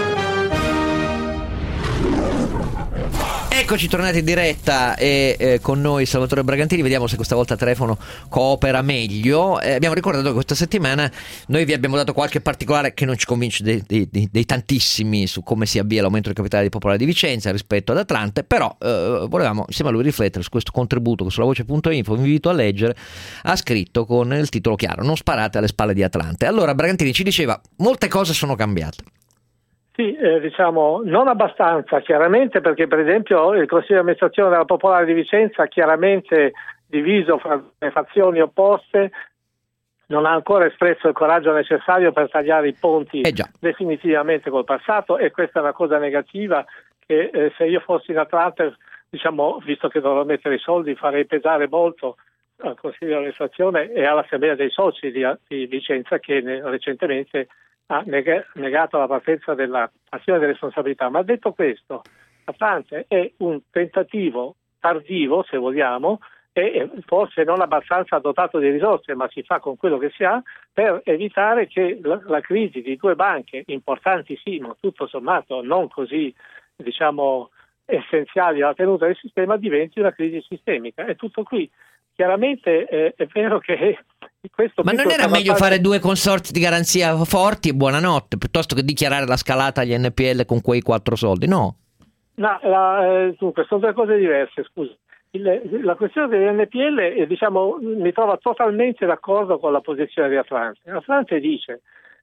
Eccoci tornati in diretta e con noi Salvatore Bragantini. Vediamo se questa volta il telefono coopera meglio. Abbiamo ricordato che questa settimana noi vi abbiamo dato qualche particolare che non ci convince dei tantissimi su come si avvia l'aumento del capitale di Popolare di Vicenza rispetto ad Atlante, però volevamo insieme a lui riflettere su questo contributo che sulla voce.info, vi invito a leggere, ha scritto con il titolo chiaro: non sparate alle spalle di Atlante. Allora Bragantini ci diceva molte cose sono cambiate. Sì, diciamo non abbastanza chiaramente, perché per esempio il Consiglio di amministrazione della Popolare di Vicenza, chiaramente diviso fra le fazioni opposte, non ha ancora espresso il coraggio necessario per tagliare i ponti definitivamente col passato, e questa è una cosa negativa che se io fossi in Atlante, diciamo, visto che dovrò mettere i soldi, farei pesare molto al Consiglio di amministrazione e all'Assemblea dei soci di Vicenza, che recentemente ha negato la partenza della azione di responsabilità. Ma detto questo, Atlante è un tentativo tardivo, se vogliamo, e forse non abbastanza dotato di risorse, ma si fa con quello che si ha, per evitare che la crisi di due banche importanti, sì, ma tutto sommato non così, diciamo, essenziali alla tenuta del sistema, diventi una crisi sistemica. È tutto qui. Chiaramente è vero che questo... Ma non era meglio fare due consorzi di garanzia forti e buonanotte, piuttosto che dichiarare la scalata agli NPL con quei 4 soldi, no? No, dunque, sono due cose diverse, scusa. La questione degli NPL, diciamo, mi trova totalmente d'accordo con la posizione di Atlante. Atlante dice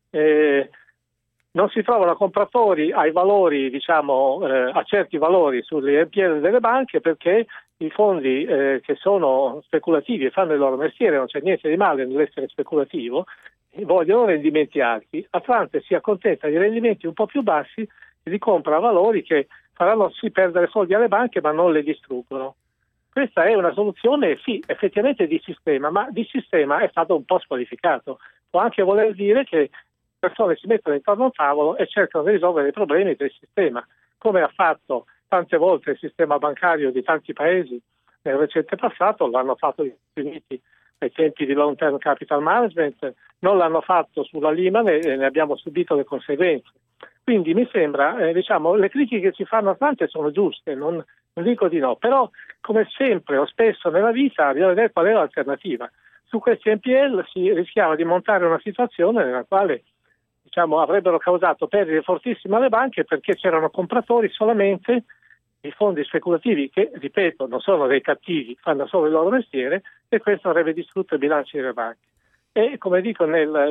non si trovano compratori ai valori, diciamo, a certi valori sugli NPL delle banche, perché i fondi che sono speculativi e fanno il loro mestiere, non c'è niente di male nell'essere speculativo, vogliono rendimenti alti. Atlante si accontenta di rendimenti un po' più bassi e li compra a valori che faranno sì perdere soldi alle banche, ma non le distruggono. Questa è una soluzione, sì, effettivamente di sistema, ma di sistema è stato un po' squalificato. Può anche voler dire che persone si mettono intorno a un tavolo e cercano di risolvere i problemi del sistema, come ha fatto tante volte il sistema bancario di tanti paesi nel recente passato. L'hanno fatto gli Stati Uniti ai tempi di long term capital management, non l'hanno fatto sulla Lehman e ne abbiamo subito le conseguenze. Quindi mi sembra, diciamo, le critiche che ci fanno a tante sono giuste, non dico di no, però come sempre o spesso nella vita bisogna vedere qual è l'alternativa. Su questi NPL si rischiava di montare una situazione nella quale, diciamo, avrebbero causato perdite fortissime alle banche, perché c'erano compratori solamente di fondi speculativi che, ripeto, non sono dei cattivi, fanno solo il loro mestiere, e questo avrebbe distrutto i bilanci delle banche. E come dico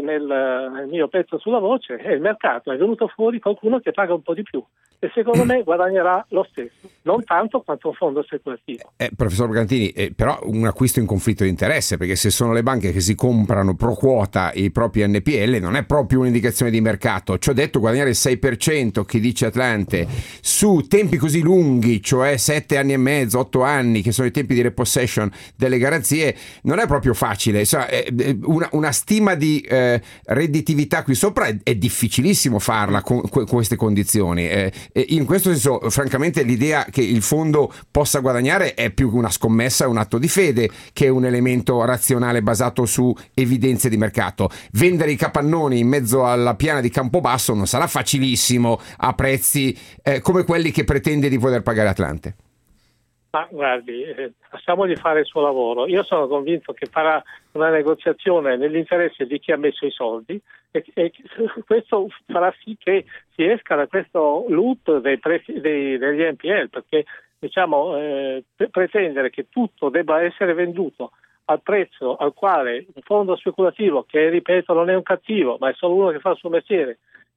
nel mio pezzo sulla voce, è il mercato, è venuto fuori qualcuno che paga un po' di più e secondo me guadagnerà lo stesso, non tanto quanto un fondo speculativo. Professor Bragantini, però un acquisto in conflitto di interesse, perché se sono le banche che si comprano pro quota i propri NPL non è proprio un'indicazione di mercato. Ciò detto, guadagnare il 6%, che dice Atlante, su tempi così lunghi, cioè 7 anni e mezzo, 8 anni, che sono i tempi di repossession delle garanzie, non è proprio facile. Insomma, una stima di redditività qui sopra è difficilissimo farla con queste condizioni. In questo senso, francamente, l'idea che il fondo possa guadagnare è più che una scommessa, è un atto di fede, che è un elemento razionale basato su evidenze di mercato. Vendere i capannoni in mezzo alla piana di Campobasso non sarà facilissimo a prezzi come quelli che pretende di poter pagare Atlante. Ma guardi, lasciamogli fare il suo lavoro. Io sono convinto che farà una negoziazione nell'interesse di chi ha messo i soldi e questo farà sì che si esca da questo loop degli NPL, perché, diciamo, pretendere che tutto debba essere venduto al prezzo al quale un fondo speculativo, che ripeto non è un cattivo ma è solo uno che fa il suo mestiere,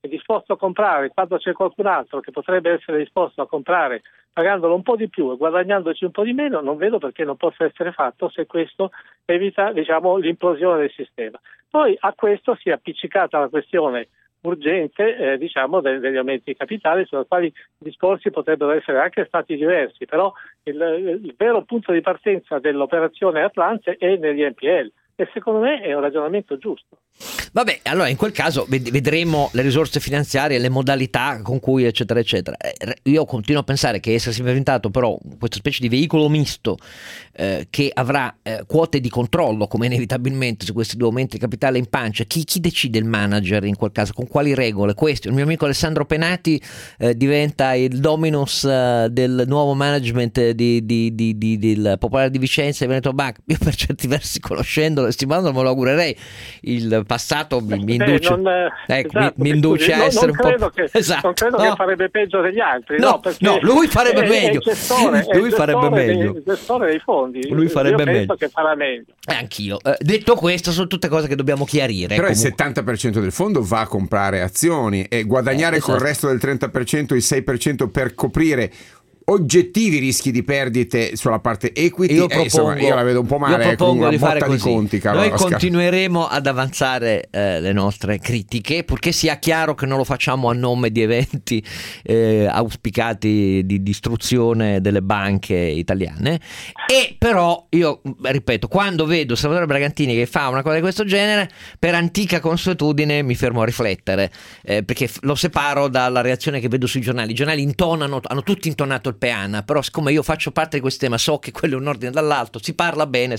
è disposto a comprare quando c'è qualcun altro che potrebbe essere disposto a comprare pagandolo un po' di più e guadagnandoci un po' di meno, non vedo perché non possa essere fatto, se questo evita, diciamo, l'implosione del sistema. Poi a questo si è appiccicata la questione urgente, diciamo, degli aumenti di capitale, sulla quali i discorsi potrebbero essere anche stati diversi, però il vero punto di partenza dell'operazione Atlante è negli NPL. E secondo me è un ragionamento giusto. Vabbè, allora in quel caso vedremo le risorse finanziarie, le modalità con cui eccetera eccetera. Io continuo a pensare che essersi inventato però questa specie di veicolo misto che avrà quote di controllo come inevitabilmente su questi due aumenti di capitale in pancia, chi decide il manager in quel caso, con quali regole? Questo, il mio amico Alessandro Penati diventa il dominus del nuovo management del Popolare di Vicenza e Veneto Banca. Io per certi versi, conoscendolo e stimandolo, me lo augurerei. Il passato mi induce, esatto, mi induce a essere un po'... Non credo che farebbe peggio degli altri, no, lui farebbe meglio. Lui farebbe meglio. Il gestore dei fondi. Lui farebbe meglio. Penso che farà meglio. Anch'io. Detto questo, sono tutte cose che dobbiamo chiarire. Però comunque. Il 70% del fondo va a comprare azioni e guadagnare esatto. col resto del 30%, il 6% per coprire oggettivi rischi di perdite sulla parte equity. Io la vedo un po' male, con una botta di conti, Carlo. Noi continueremo ad avanzare le nostre critiche, purché sia chiaro che non lo facciamo a nome di eventi auspicati di distruzione delle banche italiane. E però io ripeto, quando vedo Salvatore Bragantini che fa una cosa di questo genere, per antica consuetudine mi fermo a riflettere, perché lo separo dalla reazione che vedo sui giornali. I giornali intonano, hanno tutti intonato il peana, però siccome io faccio parte di questo tema, so che quello è un ordine dall'alto, si parla bene.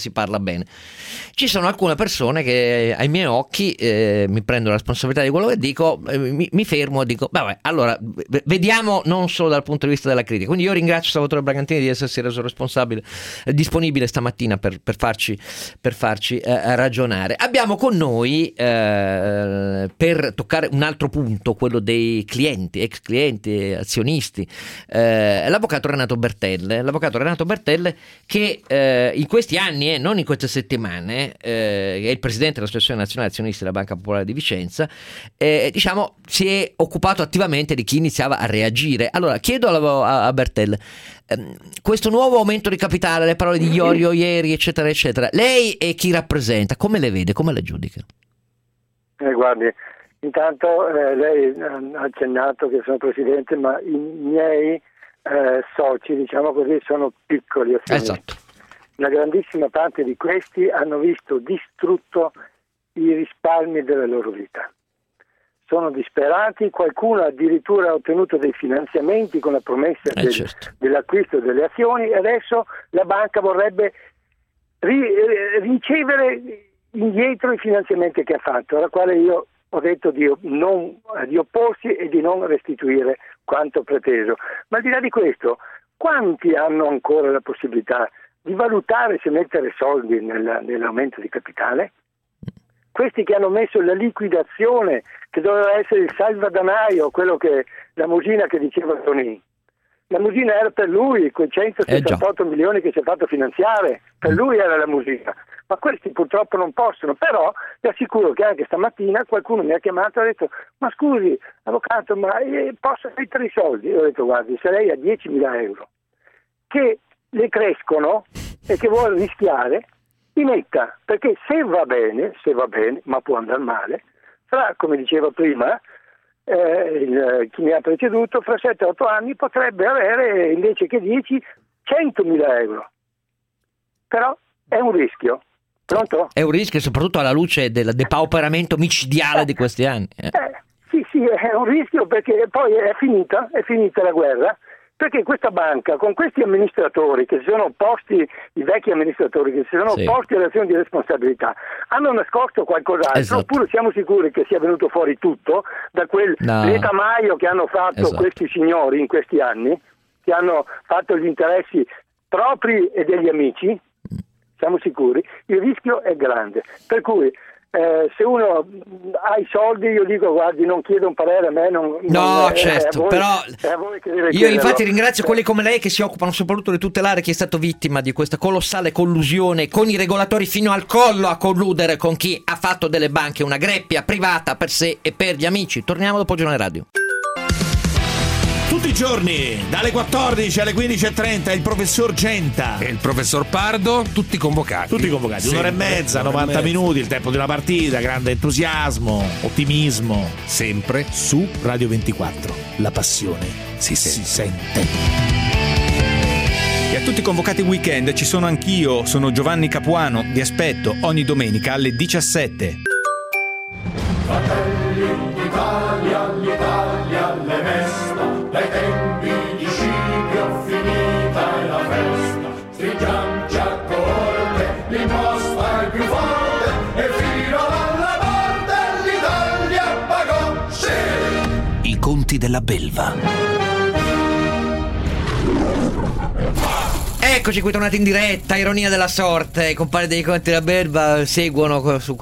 Ci sono alcune persone che ai miei occhi mi prendo la responsabilità di quello che dico, mi fermo e dico vabbè, allora vediamo non solo dal punto di vista della critica. Quindi io ringrazio Salvatore Bragantini di essersi reso responsabile, disponibile stamattina per farci ragionare. Abbiamo con noi per toccare un altro punto, quello dei clienti, ex clienti, azionisti, l'avvocato Renato Bertelle che in questi anni e non in queste settimane è il presidente dell'Associazione Nazionale Azionisti della Banca Popolare di Vicenza, diciamo si è occupato attivamente di chi iniziava a reagire. Allora chiedo a Bertelle, questo nuovo aumento di capitale, le parole di Iorio ieri eccetera eccetera, lei e chi rappresenta, come le vede, come le giudica? Guardi, intanto lei ha accennato che sono presidente, ma i miei soci, diciamo così, sono piccoli azionisti. Esatto. La grandissima parte di questi hanno visto distrutto i risparmi della loro vita. Sono disperati, qualcuno addirittura ha ottenuto dei finanziamenti con la promessa dell'acquisto delle azioni, e adesso la banca vorrebbe ricevere indietro i finanziamenti che ha fatto, alla quale io ho detto di opporsi e di non restituire quanto preteso. Ma al di là di questo, quanti hanno ancora la possibilità di valutare se mettere soldi nell'aumento di capitale? Questi che hanno messo la liquidazione, che doveva essere il salvadanaio, quello che la musina che diceva Tonì. La musina era per lui, quei 178 milioni che si è fatto finanziare, per lui era la musina. Ma questi purtroppo non possono, però vi assicuro che anche stamattina qualcuno mi ha chiamato e ha detto: ma scusi avvocato, ma posso mettere i soldi? Io ho detto: guardi, se lei ha 10.000 euro che le crescono e che vuole rischiare, li metta, perché se va bene, ma può andare male, come diceva prima chi mi ha preceduto, fra 7-8 anni potrebbe avere, invece che 10, 100.000 euro. Però è un rischio. Pronto? È un rischio, soprattutto alla luce del depauperamento micidiale di questi anni. Sì, è un rischio, perché poi è finita la guerra, perché questa banca, con questi amministratori che si sono opposti, i vecchi amministratori che si sono opposti alle azioni di responsabilità, hanno nascosto qualcos'altro, oppure siamo sicuri che sia venuto fuori tutto da quel letamaio che hanno fatto questi signori in questi anni, che hanno fatto gli interessi propri e degli amici. Siamo sicuri, il rischio è grande, per cui se uno ha i soldi, io dico guardi, non chiedo un parere, a me certo, però io infatti ringrazio quelli come lei che si occupano soprattutto di tutelare chi è stato vittima di questa colossale collusione con i regolatori fino al collo a colludere con chi ha fatto delle banche una greppia privata per sé e per gli amici. Torniamo dopo il Giornale Radio. Tutti i giorni, dalle 14 alle 15:30, il professor Genta e il professor Pardo, tutti convocati. Un'ora e mezza, 90 minuti, il tempo di una partita, grande entusiasmo, ottimismo. Sempre su Radio 24. La passione si sente. E a tutti i convocati weekend ci sono anch'io, sono Giovanni Capuano, vi aspetto ogni domenica alle 17. Fratelli d'Italia, l'Italia le mesta, dai tempi di Scipio finita è la festa. Stringiamoci a corte, l'imposta è più forte e fino alla morte l'Italia pagò, sì! I conti della belva. Eccoci qui tornati in diretta, ironia della sorte, i compari dei conti della belva seguono su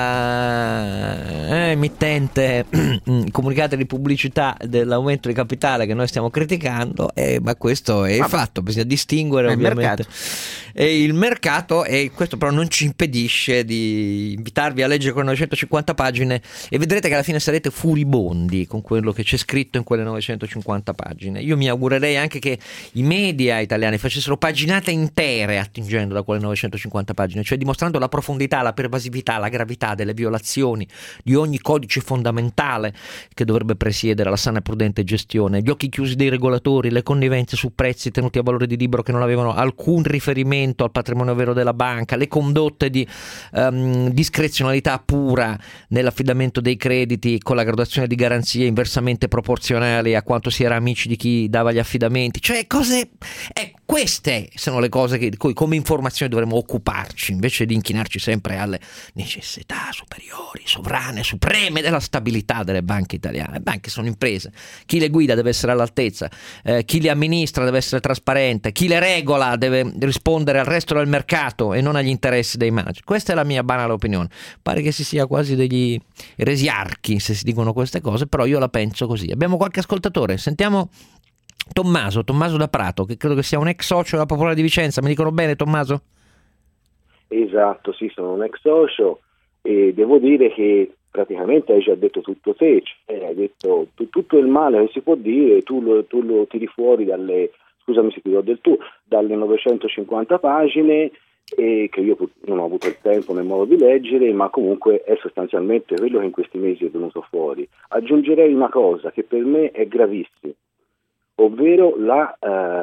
questa emittente comunicati di pubblicità dell'aumento di capitale che noi stiamo criticando, ma questo è il fatto, bisogna distinguere ovviamente il mercato, e questo però non ci impedisce di invitarvi a leggere quelle 950 pagine e vedrete che alla fine sarete furibondi con quello che c'è scritto in quelle 950 pagine. Io mi augurerei anche che i media italiani facessero paginate intere attingendo da quelle 950 pagine, cioè dimostrando la profondità, la pervasività, la gravità delle violazioni di ogni codice fondamentale che dovrebbe presiedere la sana e prudente gestione, gli occhi chiusi dei regolatori, le connivenze su prezzi tenuti a valore di libro che non avevano alcun riferimento al patrimonio vero della banca, le condotte di discrezionalità pura nell'affidamento dei crediti con la graduazione di garanzie inversamente proporzionali a quanto si era amici di chi dava gli affidamenti, cioè cose, queste sono le cose di cui come informazione dovremmo occuparci, invece di inchinarci sempre alle necessità superiori, sovrane, supreme della stabilità delle banche italiane. Le banche sono imprese, chi le guida deve essere all'altezza, chi le amministra deve essere trasparente, chi le regola deve rispondere al resto del mercato e non agli interessi dei manager. Questa è la mia banale opinione. Pare che si sia quasi degli eresiarchi se si dicono queste cose, però io la penso così. Abbiamo qualche ascoltatore, sentiamo Tommaso da Prato, che credo che sia un ex socio della Popolare di Vicenza. Mi dicono bene, Tommaso? Esatto, sì, sono un ex socio e devo dire che praticamente hai già detto tutto te, cioè, hai detto tutto il male che si può dire, tu lo tiri fuori dalle, scusami se ti do del tu, dalle 950 pagine e che io non ho avuto il tempo né modo di leggere, ma comunque è sostanzialmente quello che in questi mesi è venuto fuori. Aggiungerei una cosa che per me è gravissima, ovvero la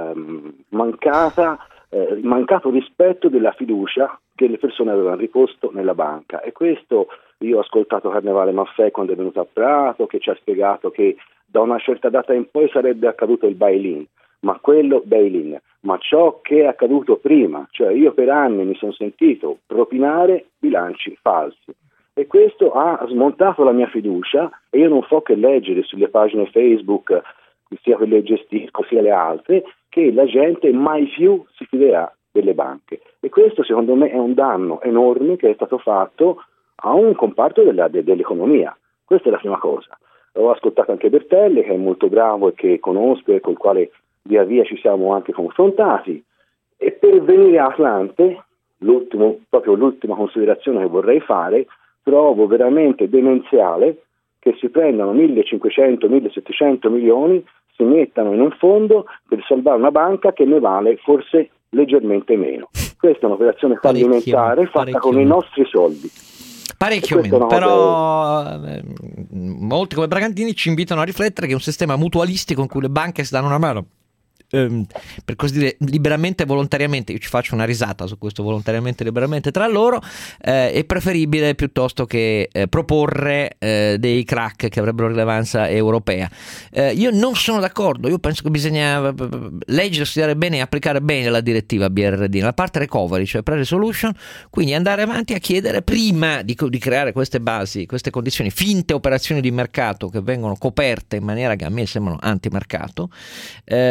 mancato rispetto della fiducia che le persone avevano riposto nella banca. E questo io ho ascoltato Carnevale Maffè quando è venuto a Prato, che ci ha spiegato che da una certa data in poi sarebbe accaduto il bail-in, ma ciò che è accaduto prima, cioè io per anni mi sono sentito propinare bilanci falsi e questo ha smontato la mia fiducia e io non so che leggere sulle pagine Facebook, sia quelle gestisco sia le altre, che la gente mai più si fiderà delle banche e questo secondo me è un danno enorme che è stato fatto a un comparto dell'economia. Questa è la prima cosa. Ho ascoltato anche Bertelli, che è molto bravo e che conosco e col quale via via ci siamo anche confrontati, e per venire a Atlante, l'ultima considerazione che vorrei fare, trovo veramente demenziale che si prendano 1.500-1.700 milioni, si mettano in un fondo per salvare una banca che ne vale forse leggermente meno. Questa è un'operazione fallimentare fatta con i nostri soldi. Parecchio meno, però molti come Bragantini ci invitano a riflettere che un sistema mutualistico in cui le banche si danno una mano per così dire liberamente e volontariamente, io ci faccio una risata su questo volontariamente e liberamente tra loro, è preferibile piuttosto che proporre dei crack che avrebbero rilevanza europea. Io non sono d'accordo, io penso che bisogna leggere, studiare bene e applicare bene la direttiva BRRD, la parte recovery, cioè pre-resolution, quindi andare avanti a chiedere prima di creare queste basi, queste condizioni, finte operazioni di mercato che vengono coperte in maniera che a me sembrano antimercato,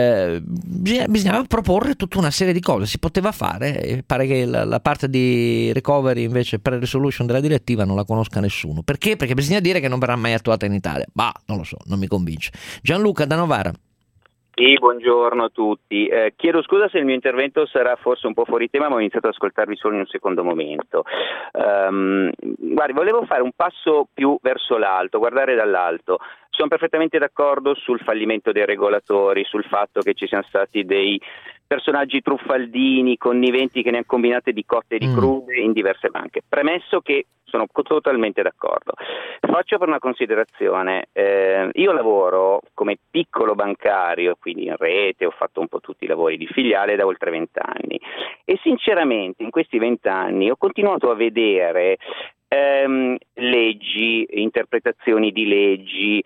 bisognava proporre tutta una serie di cose, si poteva fare, e pare che la parte di recovery invece pre-resolution della direttiva non la conosca nessuno. Perché? Perché bisogna dire che non verrà mai attuata in Italia. Non lo so, non mi convince. Gianluca da Novara. Sì, buongiorno a tutti. Chiedo scusa se il mio intervento sarà forse un po' fuori tema, ma ho iniziato ad ascoltarvi solo in un secondo momento. Guardi, volevo fare un passo più verso l'alto, guardare dall'alto. Sono perfettamente d'accordo sul fallimento dei regolatori, sul fatto che ci siano stati dei personaggi truffaldini, conniventi che ne hanno combinate di cotte e di crude in diverse banche. Premesso che sono totalmente d'accordo. Faccio per una considerazione, io lavoro come piccolo bancario, quindi in rete, ho fatto un po' tutti i lavori di filiale da oltre 20 anni e sinceramente in questi 20 anni ho continuato a vedere leggi, interpretazioni di leggi,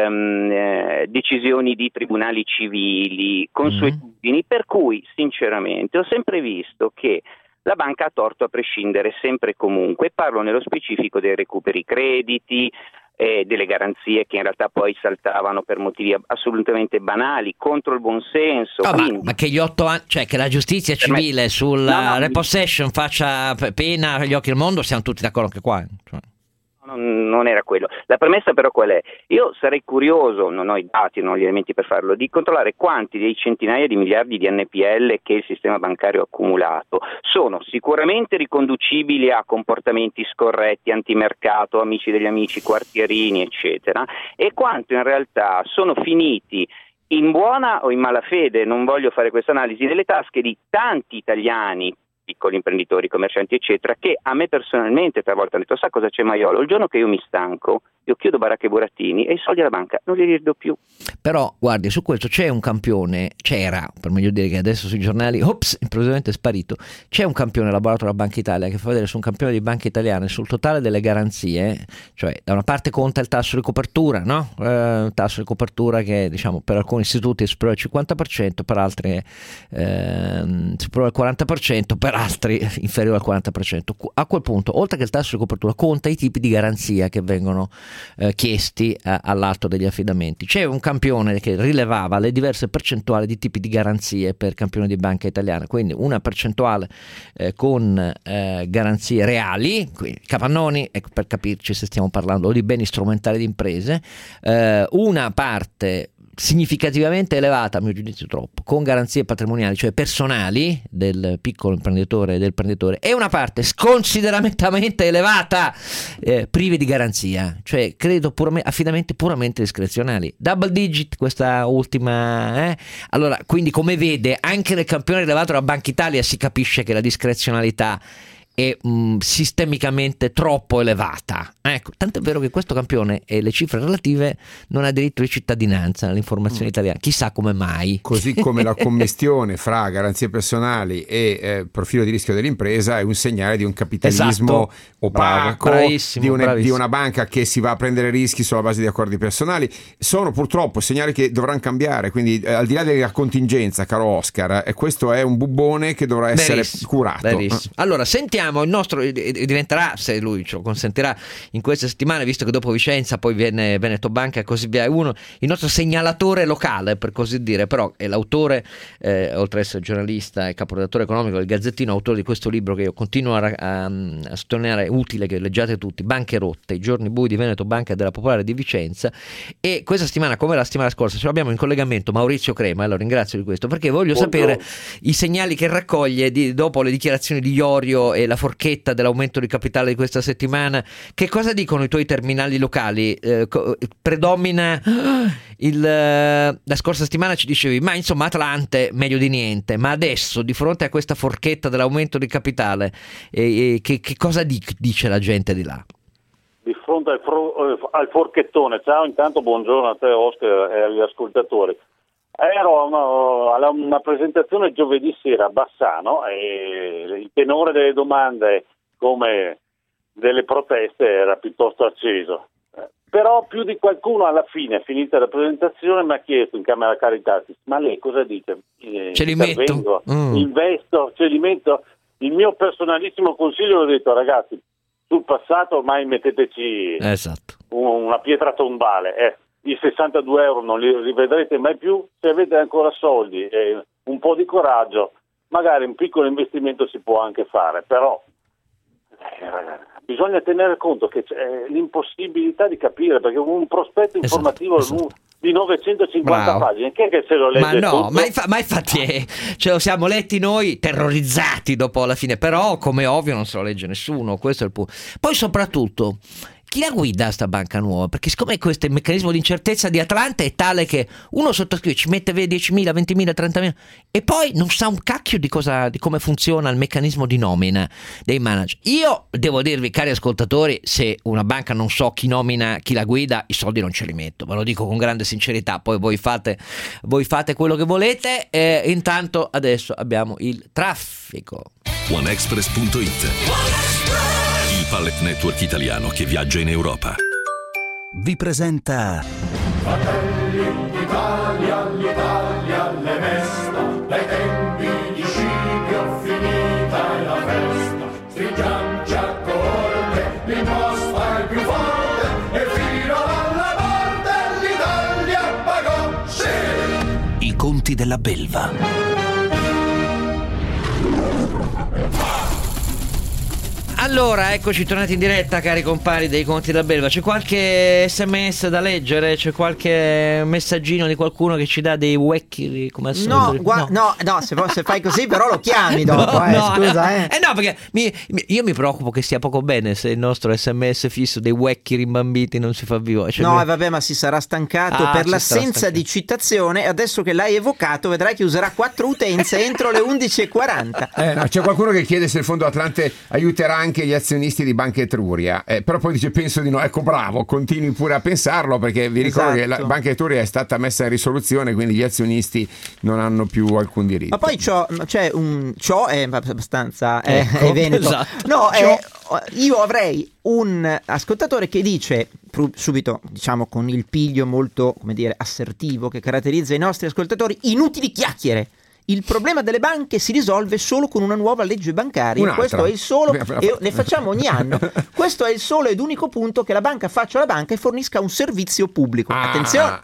decisioni di tribunali civili, consuetudini, per cui sinceramente ho sempre visto che la banca ha torto a prescindere sempre e comunque. Parlo nello specifico dei recuperi crediti, delle garanzie che in realtà poi saltavano per motivi assolutamente banali, contro il buonsenso. Ma che gli 8 anni, cioè che la giustizia civile sulla repossession faccia pena agli occhi del mondo, siamo tutti d'accordo anche qua. Non era quello. La premessa però qual è? Io sarei curioso, non ho i dati, non ho gli elementi per farlo, di controllare quanti dei centinaia di miliardi di NPL che il sistema bancario ha accumulato sono sicuramente riconducibili a comportamenti scorretti, antimercato, amici degli amici, quartierini, eccetera, e quanto in realtà sono finiti in buona o in malafede, non voglio fare questa analisi, nelle tasche di tanti italiani, piccoli imprenditori, commercianti eccetera, che a me personalmente talvolta hanno detto: sa cosa c'è Maiolo, il giorno che io mi stanco io chiudo baracche e burattini e i soldi alla banca non li rido più. Però guardi, su questo c'è un campione, c'era, per meglio dire che adesso sui giornali improvvisamente è sparito, c'è un campione elaborato dalla Banca Italia che fa vedere su un campione di banche italiane sul totale delle garanzie, cioè da una parte conta il tasso di copertura, no? Tasso di copertura che diciamo per alcuni istituti è superiore al 50%, per altri superiore al 40%, per altri inferiore al 40%. A quel punto, oltre che il tasso di copertura, conta i tipi di garanzia che vengono chiesti all'atto degli affidamenti. C'è un campione che rilevava le diverse percentuali di tipi di garanzie per campione di banca italiana, quindi una percentuale con garanzie reali, quindi capannoni, ecco, per capirci se stiamo parlando di beni strumentali di imprese, una parte significativamente elevata, a mio giudizio troppo, con garanzie patrimoniali, cioè personali del piccolo imprenditore e del imprenditore, e una parte sconsideratamente elevata prive di garanzia, cioè credo affidamenti puramente discrezionali, double digit questa ultima, allora quindi come vede anche nel campione rilevato dalla Banca Italia si capisce che la discrezionalità è sistemicamente troppo elevata. Ecco, tanto è vero che questo campione e le cifre relative non ha diritto di cittadinanza all'informazione italiana, chissà come mai. Così come la commistione fra garanzie personali e profilo di rischio dell'impresa è un segnale di un capitalismo opaco, di una banca che si va a prendere rischi sulla base di accordi personali. Sono purtroppo segnali che dovranno cambiare, quindi al di là della contingenza, caro Oscar, questo è un bubbone che dovrà essere curato. Allora, sentiamo il nostro, diventerà, se lui ce lo consentirà in queste settimane, visto che dopo Vicenza poi viene Veneto Banca e così via, il nostro segnalatore locale, per così dire, però è l'autore, oltre ad essere giornalista e caporedattore economico del Gazzettino, autore di questo libro che io continuo a sottolineare utile che leggiate tutti, Banche rotte, i giorni bui di Veneto Banca e della Popolare di Vicenza. E questa settimana, come la settimana scorsa, ce l'abbiamo in collegamento Maurizio Crema, e lo ringrazio di questo, perché voglio sapere i segnali che raccoglie dopo le dichiarazioni di Iorio e la forchetta dell'aumento di capitale di questa settimana. Che cosa dicono i tuoi terminali locali? Predomina la scorsa settimana ci dicevi, ma insomma Atlante meglio di niente, ma adesso di fronte a questa forchetta dell'aumento di capitale che cosa dice la gente di là? Di fronte al forchettone, ciao, intanto buongiorno a te Oscar e agli ascoltatori. Ero a una presentazione giovedì sera a Bassano e il tenore delle domande come delle proteste era piuttosto acceso. Però più di qualcuno alla fine, finita la presentazione, mi ha chiesto in Camera Caritatis: ma lei cosa dice? Ce li metto? Investo? Ce li metto? Il mio personalissimo consiglio, ho detto: ragazzi, sul passato ormai metteteci una pietra tombale. i 62 euro non li rivedrete mai più. Se avete ancora soldi e un po' di coraggio, magari un piccolo investimento si può anche fare, però bisogna tenere conto che c'è l'impossibilità di capire, perché un prospetto informativo di 950 pagine, chi è che se lo legge? Ma no, tutto? ma infatti ce lo siamo letti noi terrorizzati dopo alla fine, però come ovvio non se lo legge nessuno, questo è il punto. Poi soprattutto chi la guida sta banca nuova? Perché siccome questo meccanismo di incertezza di Atlante è tale che uno sottoscrive, ci mette 10.000, 20.000, 30.000 e poi non sa un cacchio di come funziona il meccanismo di nomina dei manager. Io devo dirvi, cari ascoltatori, se una banca non so chi nomina, chi la guida, i soldi non ce li metto, ve lo dico con grande sincerità, poi voi fate quello che volete. Intanto adesso abbiamo il traffico. OneExpress.it, il pallet network italiano che viaggia in Europa, vi presenta Fratelli d'Italia, l'Italia le mesta, dai tempi di Scipio finita è la festa, stringiamoci a corte, l'imposta è più forte, e fino alla morte l'Italia pagò, sì! I conti della belva. Allora, eccoci tornati in diretta, cari compari dei Conti della Belva. C'è qualche sms da leggere? C'è qualche messaggino di qualcuno che ci dà dei wecchi come al solito? No, se fai così però lo chiami dopo, scusa. No, perché io mi preoccupo che stia poco bene se il nostro sms fisso dei wecchi rimbambiti non si fa vivo. Vabbè, ma si sarà stancato per l'assenza di citazione. Adesso che l'hai evocato vedrai che userà 4 utenze entro le 11.40. C'è qualcuno che chiede se il Fondo Atlante aiuterà anche gli azionisti di Banca Etruria, però poi dice penso di no. Ecco, bravo, continui pure a pensarlo, perché vi ricordo che la Banca Etruria è stata messa in risoluzione, quindi gli azionisti non hanno più alcun diritto. Ma poi ciò è abbastanza ecco, è veneto. Esatto. Io avrei un ascoltatore che dice subito, diciamo con il piglio molto, come dire, assertivo che caratterizza i nostri ascoltatori: inutili chiacchiere. Il problema delle banche si risolve solo con una nuova legge bancaria. Questo è il solo, e le facciamo ogni anno. Questo è il solo ed unico punto, che la banca faccia la banca e fornisca un servizio pubblico. Attenzione,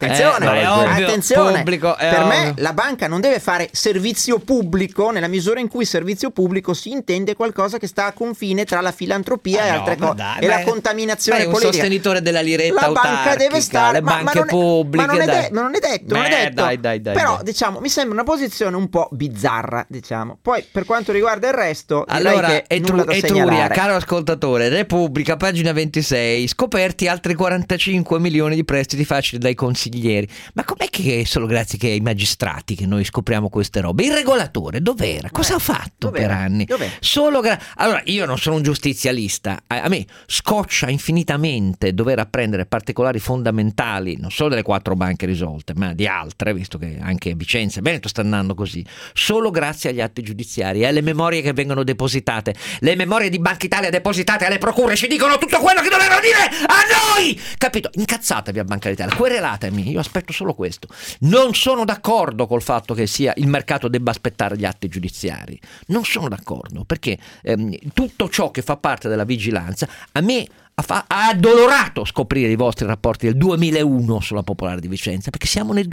pubblico, per me la banca non deve fare servizio pubblico nella misura in cui servizio pubblico si intende qualcosa che sta a confine tra la filantropia e altre cose, e la contaminazione politica. Un sostenitore della liretta autarchica, la banca deve stare, le banche pubbliche, ma non è detto. Dai. Però diciamo mi sembra una posizione un po' bizzarra, diciamo. Poi per quanto riguarda il resto, allora Etruria, caro ascoltatore, Repubblica, pagina 26, scoperti altri 45 milioni di prestiti facili dai consiglieri. Ma com'è che è solo grazie che ai magistrati che noi scopriamo queste robe? Il regolatore dov'era? Cosa ha fatto per anni? Allora, io non sono un giustizialista, a me scoccia infinitamente dover apprendere particolari fondamentali non solo delle 4 banche risolte, ma di altre, visto che anche Vicenza e Veneto sta andando così, solo grazie agli atti giudiziari e alle memorie che vengono depositate. Le memorie di Banca Italia depositate alle procure ci dicono tutto quello che dovevano dire a noi, capito? Incazzatevi a Banca d'Italia, querelatemi, io aspetto solo questo. Non sono d'accordo col fatto che il mercato debba aspettare gli atti giudiziari, non sono d'accordo, perché tutto ciò che fa parte della vigilanza a me ha addolorato scoprire i vostri rapporti del 2001 sulla Popolare di Vicenza, perché siamo nel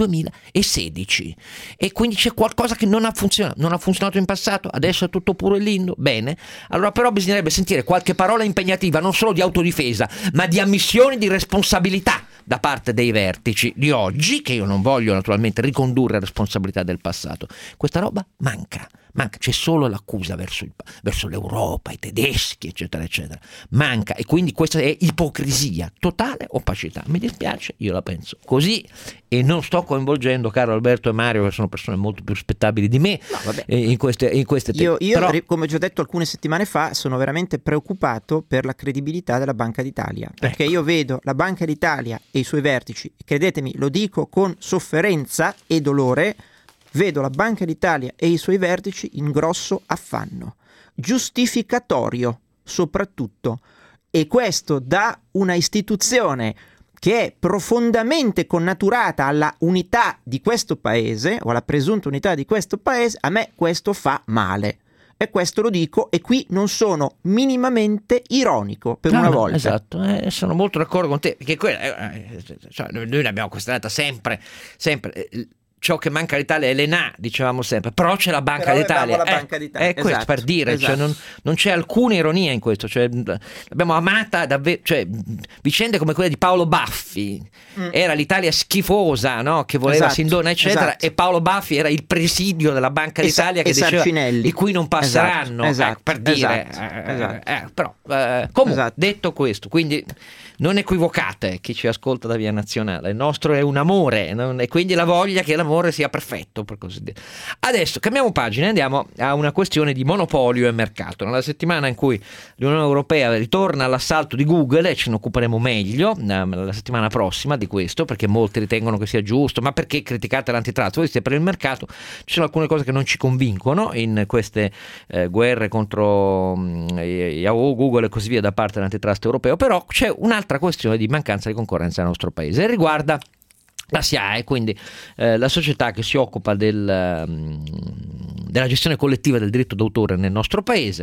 2016 e quindi c'è qualcosa che non ha funzionato in passato, adesso è tutto puro e lindo. Bene, allora però bisognerebbe sentire qualche parola impegnativa, non solo di autodifesa, ma di ammissioni di responsabilità da parte dei vertici di oggi, che io non voglio naturalmente ricondurre a responsabilità del passato. Questa roba manca, c'è solo l'accusa verso l'Europa, i tedeschi, eccetera eccetera, manca, e quindi questa è ipocrisia, totale opacità. Mi dispiace, io la penso così e non sto coinvolgendo caro Alberto e Mario, che sono persone molto più rispettabili di me in queste temi. Io però, come già detto alcune settimane fa, sono veramente preoccupato per la credibilità della Banca d'Italia, perché io vedo la Banca d'Italia e i suoi vertici, credetemi, lo dico con sofferenza e dolore, vedo la Banca d'Italia e i suoi vertici in grosso affanno giustificatorio soprattutto, e questo da una istituzione che è profondamente connaturata alla unità di questo paese o alla presunta unità di questo paese. A me questo fa male E questo lo dico, e qui non sono minimamente ironico per una volta. Esatto, sono molto d'accordo con te, perché noi l'abbiamo considerata sempre ciò che manca all'Italia è l'ENA, dicevamo sempre, però c'è la Banca d'Italia. La Banca d'Italia. È questo per dire, cioè, non c'è alcuna ironia in questo, cioè, l'abbiamo amata davvero, cioè, vicende come quelle di Paolo Baffi, era l'Italia schifosa, no? Che voleva Sindona eccetera, e Paolo Baffi era il presidio della Banca d'Italia che diceva di cui non passeranno, per dire, però comunque detto questo, quindi non equivocate chi ci ascolta da Via Nazionale, il nostro è un amore, e quindi la voglia che l'amore sia perfetto, per così dire. Adesso cambiamo pagina e andiamo a una questione di monopolio e mercato. Nella settimana in cui l'Unione Europea ritorna all'assalto di Google, e ce ne occuperemo meglio la settimana prossima di questo, perché molti ritengono che sia giusto, ma perché criticate l'antitrust? Voi siete per il mercato, ci sono alcune cose che non ci convincono in queste guerre contro Yahoo, Google e così via da parte dell'antitrust europeo, però c'è un'altra questione di mancanza di concorrenza nel nostro paese e riguarda la SIAE, quindi la società che si occupa della gestione collettiva del diritto d'autore nel nostro paese,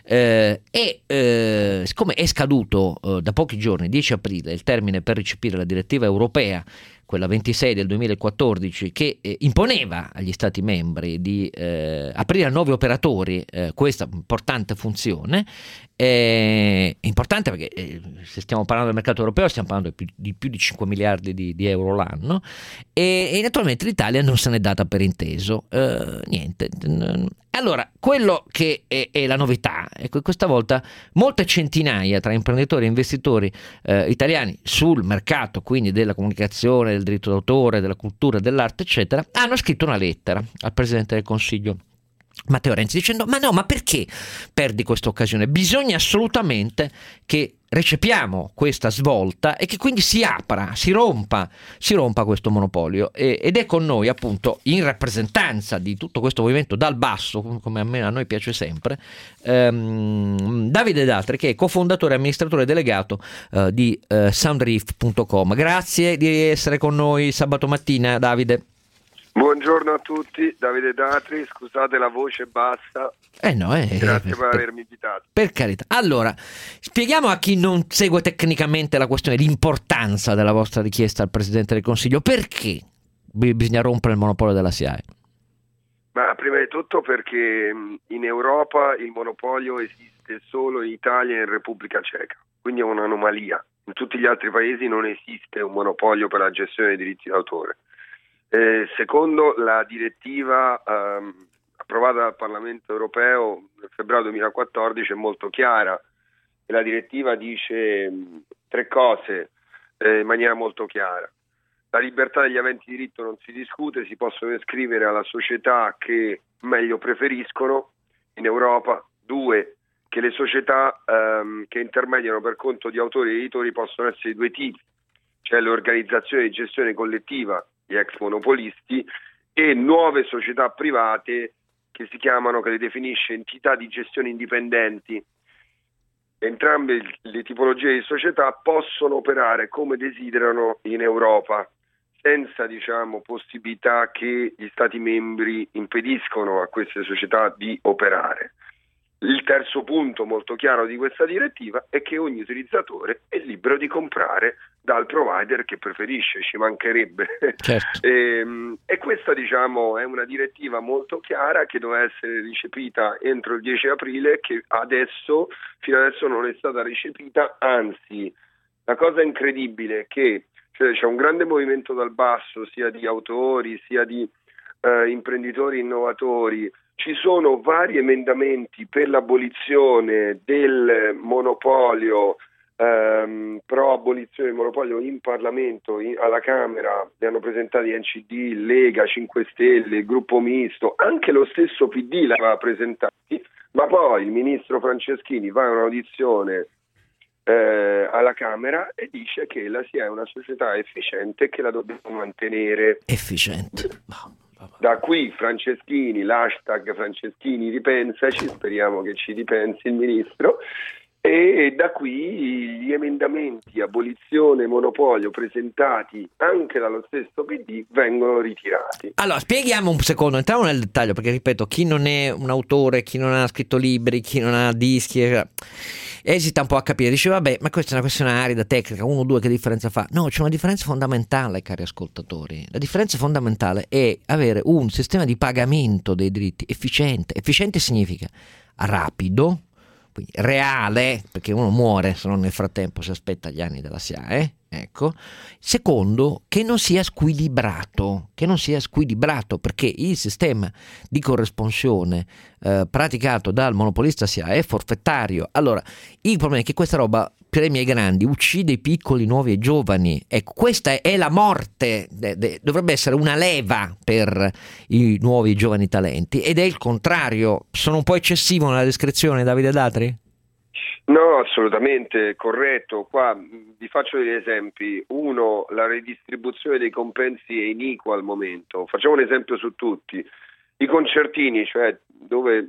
siccome è scaduto da pochi giorni, 10 aprile, il termine per recepire la direttiva europea, quella 26 del 2014, che imponeva agli Stati membri di aprire a nuovi operatori questa importante funzione. È importante perché se stiamo parlando del mercato europeo stiamo parlando di più di 5 miliardi di euro l'anno, e naturalmente l'Italia non se n'è data per inteso, niente. Allora, quello che è la novità è che questa volta molte centinaia tra imprenditori e investitori italiani sul mercato, quindi della comunicazione, del diritto d'autore, della cultura, dell'arte, eccetera, hanno scritto una lettera al Presidente del Consiglio Matteo Renzi dicendo: ma perché perdi questa occasione? Bisogna assolutamente che recepiamo questa svolta e che quindi si rompa questo monopolio, ed è con noi appunto in rappresentanza di tutto questo movimento dal basso, come a noi piace sempre, Davide D'Atri, che è cofondatore e amministratore delegato di Soundreef.com. Grazie di essere con noi sabato mattina, Davide. Buongiorno a tutti, Davide D'Atri, scusate la voce bassa. Grazie per avermi invitato. Per carità. Allora, spieghiamo a chi non segue tecnicamente la questione l'importanza della vostra richiesta al Presidente del Consiglio. Perché bisogna rompere il monopolio della SIAE? Ma prima di tutto perché in Europa il monopolio esiste solo in Italia e in Repubblica Ceca, quindi è un'anomalia. In tutti gli altri paesi non esiste un monopolio per la gestione dei diritti d'autore. Secondo la direttiva approvata dal Parlamento europeo nel febbraio 2014 è molto chiara, e la direttiva dice tre cose in maniera molto chiara. La libertà degli aventi diritto non si discute, si possono iscrivere alla società che meglio preferiscono in Europa. 2, che le società che intermediano per conto di autori e editori possono essere di due tipi, cioè l'organizzazione di gestione collettiva, gli ex monopolisti, e nuove società private che le definisce entità di gestione indipendenti. Entrambe le tipologie di società possono operare come desiderano in Europa, senza possibilità che gli Stati membri impediscono a queste società di operare. Il terzo punto molto chiaro di questa direttiva è che ogni utilizzatore è libero di comprare dal provider che preferisce, ci mancherebbe. Certo. E questa è una direttiva molto chiara che doveva essere ricepita entro il 10 aprile, che fino adesso non è stata recepita, anzi la cosa incredibile è che c'è un grande movimento dal basso, sia di autori sia di imprenditori innovatori. Ci sono vari emendamenti per l'abolizione del monopolio, pro abolizione del monopolio in Parlamento, alla Camera, li hanno presentati NCD, Lega, 5 Stelle, il gruppo misto, anche lo stesso PD li aveva presentati, ma poi il ministro Franceschini va a un'audizione alla Camera e dice che la SIAE è una società efficiente e che la dobbiamo mantenere. Efficiente. Da qui Franceschini, l'hashtag Franceschini ripensaci, speriamo che ci ripensi il ministro, e da qui gli emendamenti abolizione monopolio presentati anche dallo stesso PD vengono ritirati. Allora, spieghiamo un secondo, entriamo nel dettaglio, perché ripeto, chi non è un autore, chi non ha scritto libri, chi non ha dischi, esita un po' a capire, dice vabbè, ma questa è una questione arida, tecnica, 1 o 2, che differenza fa? No, c'è una differenza fondamentale, cari ascoltatori. La differenza fondamentale è avere un sistema di pagamento dei diritti efficiente. Efficiente significa rapido, quindi reale, perché uno muore se non nel frattempo si aspetta gli anni della SIAE, ecco. Secondo, che non sia squilibrato, perché il sistema di corresponsione praticato dal monopolista SIAE è forfettario. Allora, il problema è che questa roba premi ai grandi, uccide i piccoli, nuovi e giovani. Ecco, questa è la morte, dovrebbe essere una leva per i nuovi e giovani talenti, ed è il contrario. Sono un po' eccessivo nella descrizione, Davide D'Atri? No, assolutamente corretto. Qua vi faccio degli esempi. Uno, la redistribuzione dei compensi è iniqua al momento. Facciamo un esempio su tutti. I concertini, cioè dove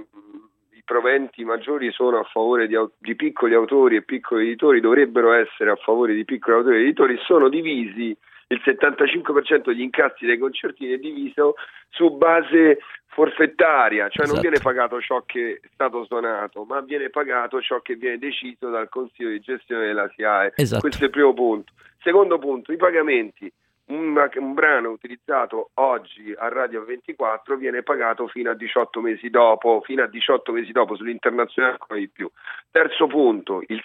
i proventi maggiori sono a favore di piccoli autori e piccoli editori, dovrebbero essere a favore di piccoli autori e editori, sono divisi, il 75% degli incassi dei concertini è diviso su base forfettaria, cioè non viene pagato ciò che è stato suonato, ma viene pagato ciò che viene deciso dal Consiglio di gestione della SIAE. Questo è il primo punto. Secondo punto, i pagamenti. Un brano utilizzato oggi a Radio 24 viene pagato fino a 18 mesi dopo, sull'internazionale ancora di più. Terzo punto, il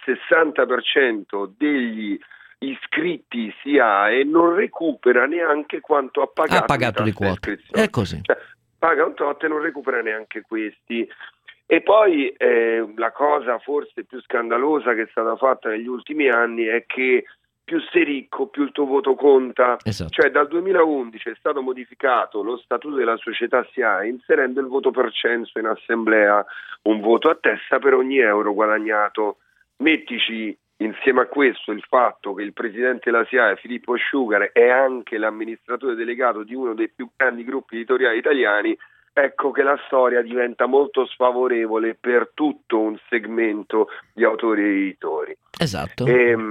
60% degli iscritti SIAE non recupera neanche quanto ha pagato di quota. È così. Cioè, paga un tot e non recupera neanche questi. E poi la cosa forse più scandalosa che è stata fatta negli ultimi anni è che più sei ricco, più il tuo voto conta. Esatto. Cioè dal 2011 è stato modificato lo statuto della società SIAE inserendo il voto per censo in assemblea, un voto a testa per ogni euro guadagnato. Mettici insieme a questo il fatto che il presidente della SIAE, Filippo Sciugare, è anche l'amministratore delegato di uno dei più grandi gruppi editoriali italiani, ecco che la storia diventa molto sfavorevole per tutto un segmento di autori e editori. Esatto.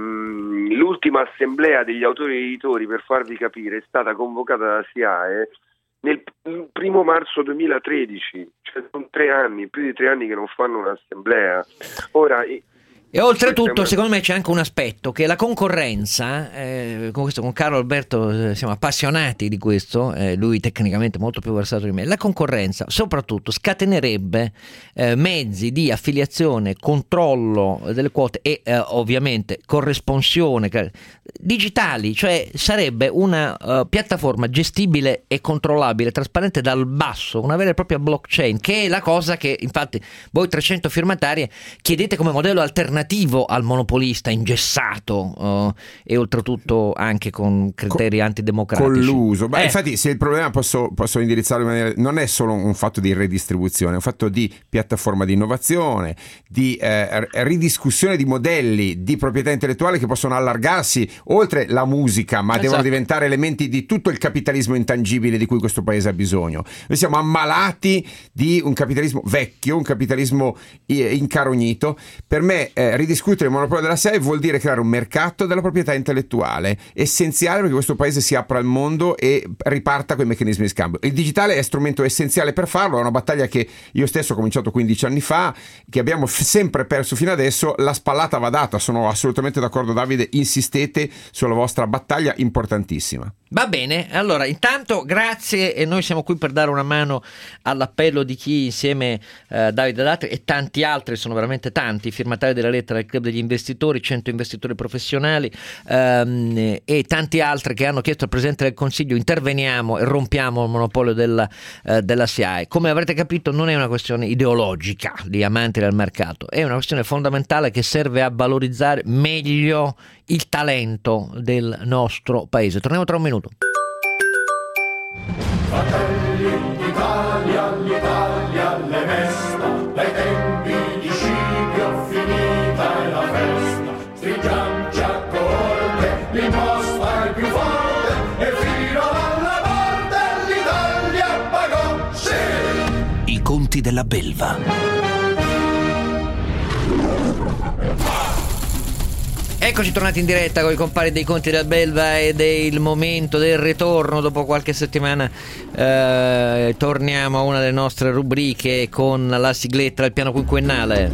L'ultima assemblea degli autori e editori, per farvi capire, è stata convocata dalla SIAE nel 1 marzo 2013, cioè sono 3 anni, più di 3 anni che non fanno un'assemblea. Ora, e oltretutto, secondo me, c'è anche un aspetto che la concorrenza, con Carlo Alberto siamo appassionati di questo, lui tecnicamente molto più versato di me, la concorrenza soprattutto scatenerebbe mezzi di affiliazione, controllo delle quote e ovviamente corresponsione digitali, cioè sarebbe una piattaforma gestibile e controllabile, trasparente dal basso, una vera e propria blockchain, che è la cosa che infatti voi 300 firmatari chiedete come modello alternativo al monopolista ingessato e oltretutto anche con criteri antidemocratici. Con l'uso. Infatti, se il problema posso indirizzarlo in maniera, non è solo un fatto di redistribuzione, è un fatto di piattaforma di innovazione, di ridiscussione di modelli di proprietà intellettuale che possono allargarsi oltre la musica, ma devono diventare elementi di tutto il capitalismo intangibile di cui questo paese ha bisogno. Noi siamo ammalati di un capitalismo vecchio, un capitalismo incarognito. Per me ridiscutere il monopolio della SIAE vuol dire creare un mercato della proprietà intellettuale essenziale perché questo paese si apra al mondo e riparta con i meccanismi di scambio. Il digitale è strumento essenziale per farlo, è una battaglia che io stesso ho cominciato 15 anni fa, che abbiamo sempre perso fino adesso. La spallata va data, sono assolutamente d'accordo, Davide, insistete sulla vostra battaglia importantissima. Va bene, allora intanto grazie, e noi siamo qui per dare una mano all'appello di chi insieme Davide D'Atri e tanti altri, sono veramente tanti, firmatari della lettera del Club degli Investitori, 100 investitori professionali e tanti altri che hanno chiesto al Presidente del Consiglio: interveniamo e rompiamo il monopolio della SIAE. Come avrete capito, non è una questione ideologica di amanti del mercato, è una questione fondamentale che serve a valorizzare meglio il talento del nostro paese. Torniamo tra un minuto. Fratelli d'Italia, l'Italia le mesta, dai tempi di Scipio finita è la festa. Stringiamoci a corte, l'imposta è più forte e fino alla morte l'Italia pagò, sì! I conti della belva. Eccoci tornati in diretta con i compari dei Conti della Belva ed è il momento del ritorno dopo qualche settimana. Torniamo a una delle nostre rubriche con la sigletta del piano quinquennale.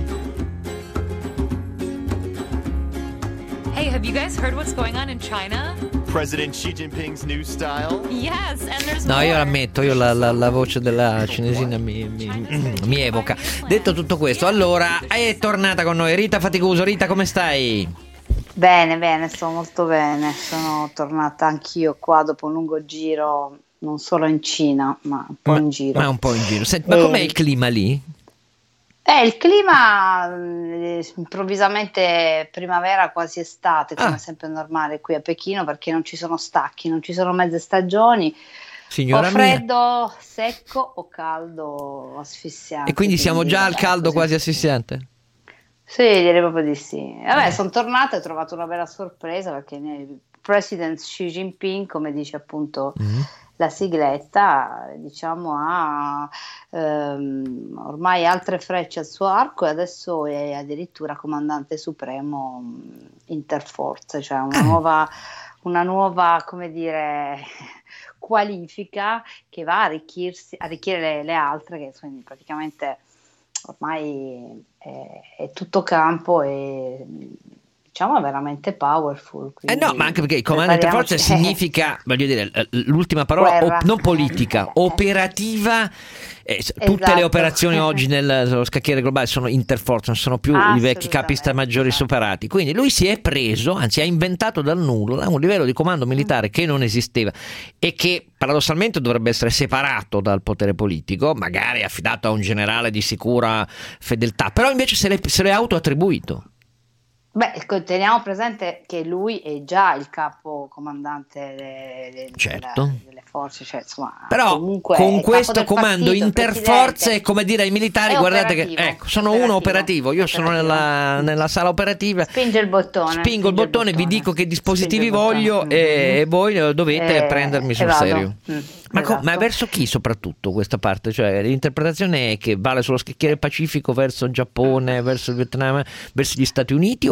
Hey, have you guys heard what's going on in China? President Xi Jinping's new style? Yes, and there's No, more. io l'ammetto, la voce della cinesina mi evoca. Detto tutto questo, allora è tornata con noi Rita Faticuso. Rita, come stai? Bene, sto molto bene. Sono tornata anch'io qua dopo un lungo giro, non solo in Cina, ma un po' in giro. Ma un po' in giro. Senti, ma com'è il clima lì? Il clima improvvisamente primavera, quasi estate, come sempre normale qui a Pechino, perché non ci sono stacchi, non ci sono mezze stagioni. Signora o freddo, secco o caldo, asfissiante. E quindi siamo già al caldo così. quasi asfissiante? Sì, direi proprio di sì. Vabbè, sono tornata e ho trovato una bella sorpresa perché il President Xi Jinping, come dice appunto la sigletta, diciamo, ha ormai altre frecce al suo arco e adesso è addirittura comandante supremo interforze, cioè una nuova, come dire, qualifica che va a arricchire le altre, che sono praticamente ormai è tutto campo e diciamo è veramente powerful. No, ma anche perché il comando interforze significa, voglio dire, l'ultima parola non politica, operativa. Tutte le operazioni oggi nello scacchiere globale sono interforze, non sono più i vecchi capi maggiori superati. Quindi lui si è preso, anzi ha inventato dal nulla un livello di comando militare che non esisteva e che paradossalmente dovrebbe essere separato dal potere politico, magari affidato a un generale di sicura fedeltà, però invece se l'è autoattribuito. Beh, teniamo presente che lui è già il capo comandante delle forze, cioè, insomma, però con questo comando interforze è come dire ai militari: guardate che ecco, sono uno operativo, io sono nella sala operativa, spingo il bottone, vi dico che dispositivi voglio e voi dovete prendermi sul serio. Ma verso chi soprattutto questa parte? Cioè l'interpretazione è che vale sullo scacchiere Pacifico verso il Giappone, verso il Vietnam, verso gli Stati Uniti,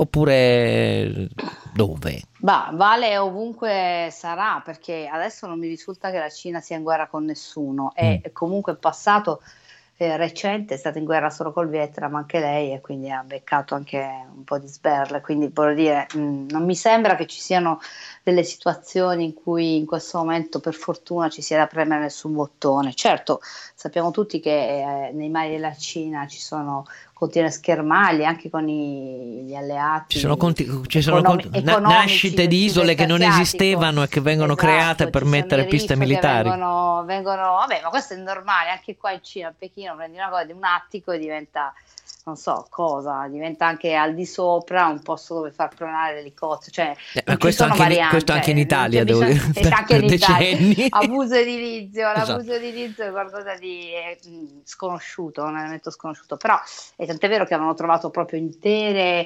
oppure dove? Vale ovunque sarà, perché adesso non mi risulta che la Cina sia in guerra con nessuno e comunque in passato recente è stata in guerra solo col Vietnam anche lei, e quindi ha beccato anche un po' di sberle, quindi voglio dire, non mi sembra che ci siano delle situazioni in cui in questo momento per fortuna ci sia da premere nessun bottone. Certo, sappiamo tutti che nei mari della Cina ci sono continue schermaglie anche con gli alleati, ci sono nascite di isole che non esistevano e che vengono create per mettere piste militari. Vabbè, ma questo è normale, anche qua in Cina, a Pechino, prendi una cosa di un attico e diventa non so cosa, diventa anche al di sopra un posto dove far pronare l'elicottero, cioè ma questo anche in Italia, devo dire, anche in Italia. Decenni. L'abuso edilizio Esatto. è qualcosa di sconosciuto, un elemento sconosciuto, però è tant'è vero che avevano trovato proprio intere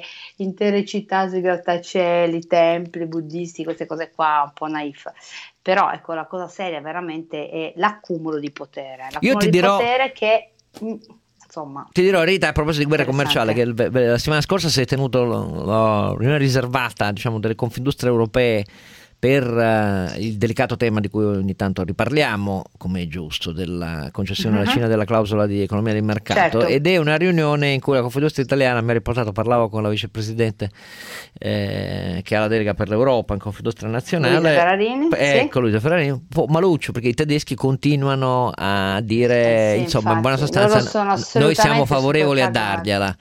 città sui grattacieli, templi buddisti, queste cose qua un po' naif. Però ecco, la cosa seria veramente è l'accumulo di potere, potere che insomma. Ti dirò, Rita, a proposito di guerra commerciale, che la settimana scorsa si è tenuto la riunione riservata, diciamo, delle Confindustrie europee per il delicato tema di cui ogni tanto riparliamo, come è giusto, della concessione alla Cina della clausola di economia di mercato, ed è una riunione in cui la Confindustria italiana mi ha riportato, parlavo con la vicepresidente che ha la delega per l'Europa in Confindustria nazionale, Luisa Ferrarini, ecco, Luisa Ferrarini, un po' maluccio, perché i tedeschi continuano a dire insomma, in buona sostanza, noi siamo favorevoli a dargliela,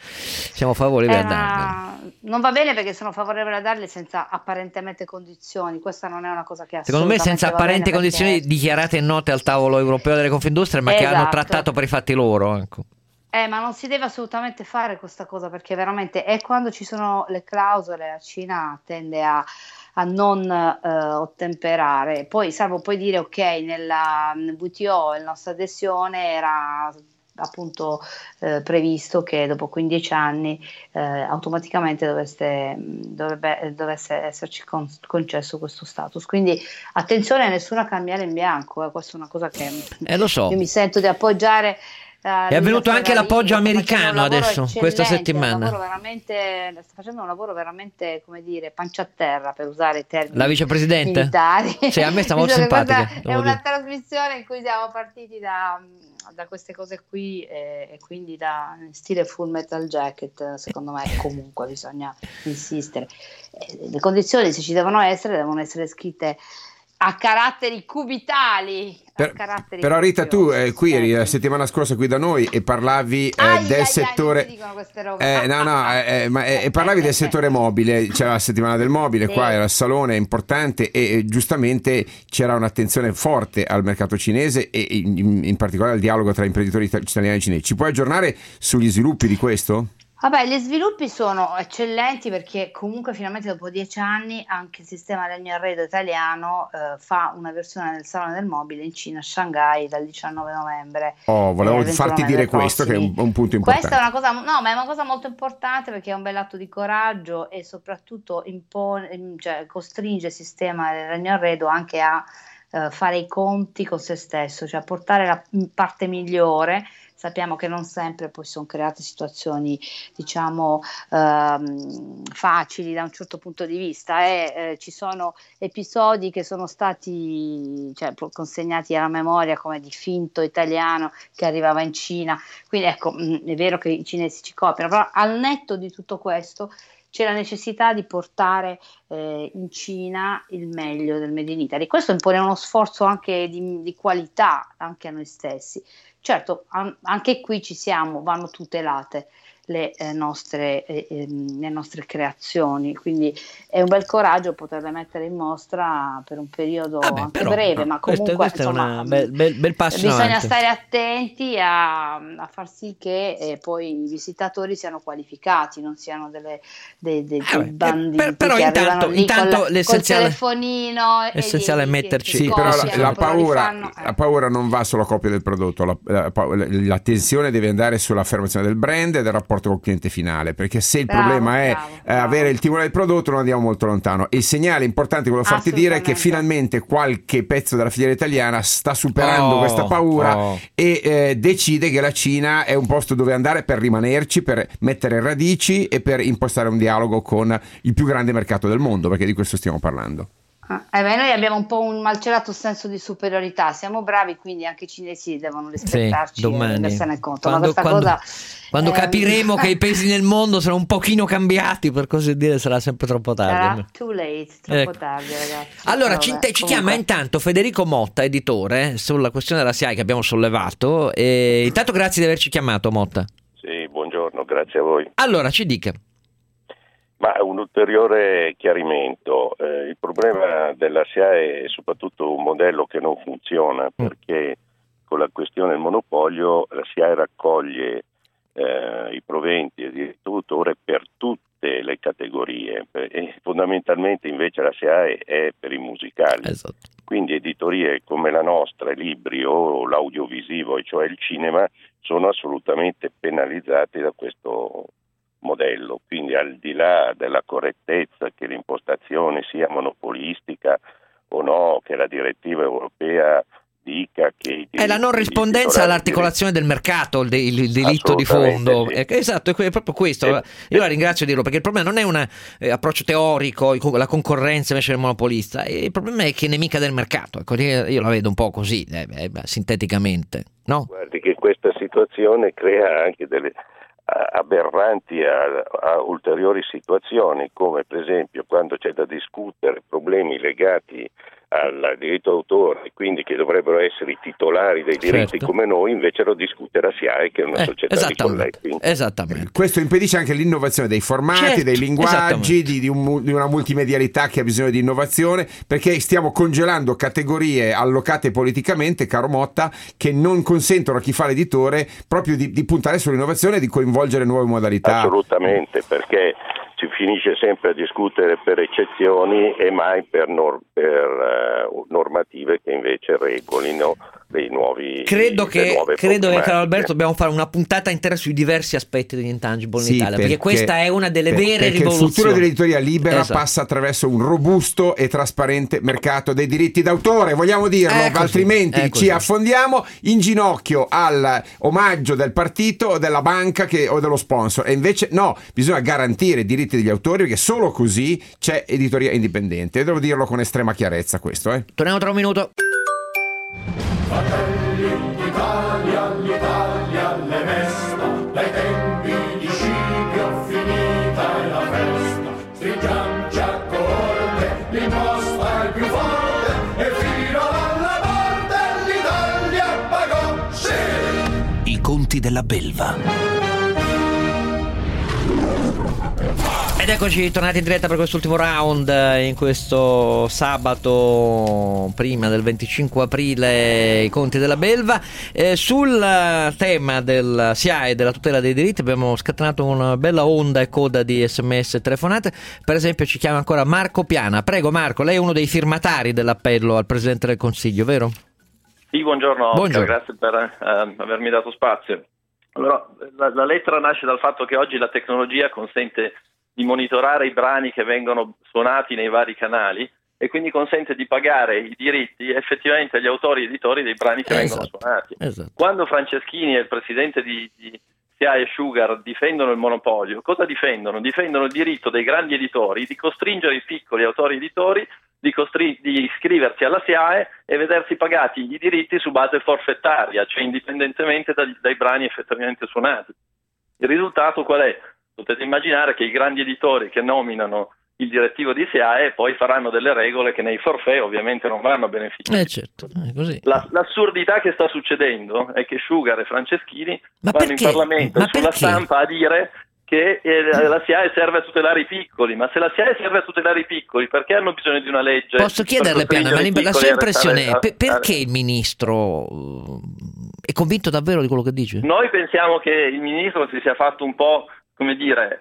non va bene perché sono favorevoli a darle senza apparentemente condizioni. Questa non è una cosa che secondo me senza apparenti condizioni dichiarate e note al tavolo europeo delle Confindustrie, ma che hanno trattato per i fatti loro, ecco. Ma non si deve assolutamente fare questa cosa, perché veramente è quando ci sono le clausole la Cina tende a non ottemperare. Poi salvo poi dire ok, nella WTO la nostra adesione era appunto previsto che dopo 15 anni automaticamente dovesse esserci concesso questo status, quindi attenzione a nessuna cambiale in bianco, questa è una cosa che lo so. Io mi sento di appoggiare È avvenuto anche l'appoggio americano adesso, questa settimana. Sta facendo un lavoro veramente, come dire, pancia a terra, per usare i termini la vicepresidente militari. Sì, a me sta molto simpatica. È una trasmissione in cui siamo partiti da queste cose qui e quindi da stile Full Metal Jacket. Secondo me comunque bisogna insistere. Le condizioni, se ci devono essere scritte a caratteri cubitali. Però Rita, tu qui eri la settimana scorsa qui da noi e parlavi del settore parlavi del settore mobile. C'era la settimana del mobile, qua era il salone importante e giustamente c'era un'attenzione forte al mercato cinese e in particolare al dialogo tra imprenditori italiani e cinesi. Ci puoi aggiornare sugli sviluppi di questo? Vabbè, gli sviluppi sono eccellenti perché comunque finalmente dopo 10 anni anche il sistema Legno Arredo italiano fa una versione del Salone del Mobile in Cina, a Shanghai, dal 19 novembre. Volevo farti dire questo, che è un punto importante. Questa è una cosa, no, ma è una cosa molto importante perché è un bel atto di coraggio e soprattutto costringe il sistema del Legno Arredo anche a fare i conti con se stesso, cioè a portare la parte migliore. Sappiamo che non sempre poi sono create situazioni, diciamo, facili da un certo punto di vista. Ci sono episodi che sono stati consegnati alla memoria come di finto italiano che arrivava in Cina. Quindi ecco, è vero che i cinesi ci copiano, però al netto di tutto questo c'è la necessità di portare in Cina il meglio del Made in Italy. Questo impone uno sforzo anche di qualità anche a noi stessi. Certo, anche qui vanno tutelate le nostre creazioni, quindi è un bel coraggio poterle mettere in mostra per un periodo breve, ma comunque questo insomma, è un bel passo bisogna avanti. Stare attenti a far sì che poi i visitatori siano qualificati, non siano dei banditi però che intanto, lì col telefonino l'essenziale è metterci sì, però la paura non va sulla copia del prodotto, la tensione deve andare sull'affermazione del brand e del rapporto col cliente finale, perché se il problema è avere il timore del prodotto non andiamo molto lontano. E il segnale importante che volevo farti dire è che finalmente qualche pezzo della filiera italiana sta superando questa paura e decide che la Cina è un posto dove andare per rimanerci, per mettere radici e per impostare un dialogo con il più grande mercato del mondo, perché di questo stiamo parlando. Noi abbiamo un po' un malcelato senso di superiorità, siamo bravi, quindi anche i cinesi devono rispettarci e rendersene conto. Quando capiremo che i paesi nel mondo sono un pochino cambiati, per così dire, sarà sempre troppo tardi. Sarà too late, troppo tardi, ragazzi. Allora ci chiama intanto Federico Motta, editore, sulla questione della SIAE che abbiamo sollevato. E intanto grazie di averci chiamato, Motta. Sì, buongiorno, grazie a voi. Allora ci dica. Ma un ulteriore chiarimento, il problema della SIAE è soprattutto un modello che non funziona, perché con la questione del monopolio la SIAE raccoglie i proventi e diritto d'autore per tutte le categorie e fondamentalmente invece la SIAE è per i musicali. Esatto. Quindi editorie come la nostra, i libri o l'audiovisivo, cioè il cinema, sono assolutamente penalizzati da questo modello. Quindi al di là della correttezza che l'impostazione sia monopolistica o no, che la direttiva europea dica che è la non rispondenza all'articolazione del mercato, il diritto di fondo. Sì. Esatto, è proprio questo. Io la ringrazio di dirlo, perché il problema non è un approccio teorico, la concorrenza invece del monopolista, il problema è che è nemica del mercato. Ecco, io la vedo un po' così, sinteticamente, no? Guardi che questa situazione crea anche delle aberranti a ulteriori situazioni, come per esempio quando c'è da discutere problemi legati al diritto d'autore, quindi che dovrebbero essere i titolari dei diritti come noi, invece lo discute la SIAE, che è una società di collecting. Esattamente. Questo impedisce anche l'innovazione dei formati, dei linguaggi, di una multimedialità che ha bisogno di innovazione, perché stiamo congelando categorie allocate politicamente, caro Motta, che non consentono a chi fa l'editore proprio di puntare sull'innovazione e di coinvolgere nuove modalità. Assolutamente, perché si finisce sempre a discutere per eccezioni e mai per normative che invece regolino dei nuovi Credo che Carlo Alberto dobbiamo fare una puntata intera sui diversi aspetti degli intangible in Italia, perché questa è una delle vere rivoluzioni. Il futuro dell'editoria libera passa attraverso un robusto e trasparente mercato dei diritti d'autore, vogliamo dirlo, altrimenti ci affondiamo in ginocchio all'omaggio del partito o della banca o dello sponsor. E invece no, bisogna garantire i diritti degli autori, perché solo così c'è editoria indipendente. E devo dirlo con estrema chiarezza questo. Torniamo tra un minuto. Fratelli d'Italia, l'Italia le mesta, dai tempi di Scipio finita è la festa. Stringiamoci a corte, l'imposta è più forte e fino alla morte l'Italia pagò, sì! I conti della belva. Ed eccoci tornati in diretta per quest'ultimo round in questo sabato prima del 25 aprile, i conti della belva. Sul tema del SIAE e della tutela dei diritti abbiamo scatenato una bella onda e coda di sms e telefonate. Per esempio ci chiama ancora Marco Piana. Prego Marco, lei è uno dei firmatari dell'appello al Presidente del Consiglio, vero? Sì, buongiorno. Oscar, grazie per avermi dato spazio. Allora, la lettera nasce dal fatto che oggi la tecnologia consente di monitorare i brani che vengono suonati nei vari canali e quindi consente di pagare i diritti effettivamente agli autori e editori dei brani che vengono suonati. Quando Franceschini e il presidente di SIAE e Sugar difendono il monopolio, cosa difendono? Difendono il diritto dei grandi editori di costringere i piccoli autori editori di iscriversi alla SIAE e vedersi pagati i diritti su base forfettaria, cioè indipendentemente dai brani effettivamente suonati. Il risultato qual è? Potete immaginare che i grandi editori che nominano il direttivo di SIAE poi faranno delle regole che nei forfait ovviamente non vanno a beneficio. Certo, è così. L'assurdità che sta succedendo è che Sugar e Franceschini vanno in Parlamento e sulla stampa a dire che la SIAE serve a tutelare i piccoli, ma se la SIAE serve a tutelare i piccoli, perché hanno bisogno di una legge? Posso chiederle, Piana, ma la sua impressione è perché il ministro è convinto davvero di quello che dice? Noi pensiamo che il ministro si sia fatto un po', come dire,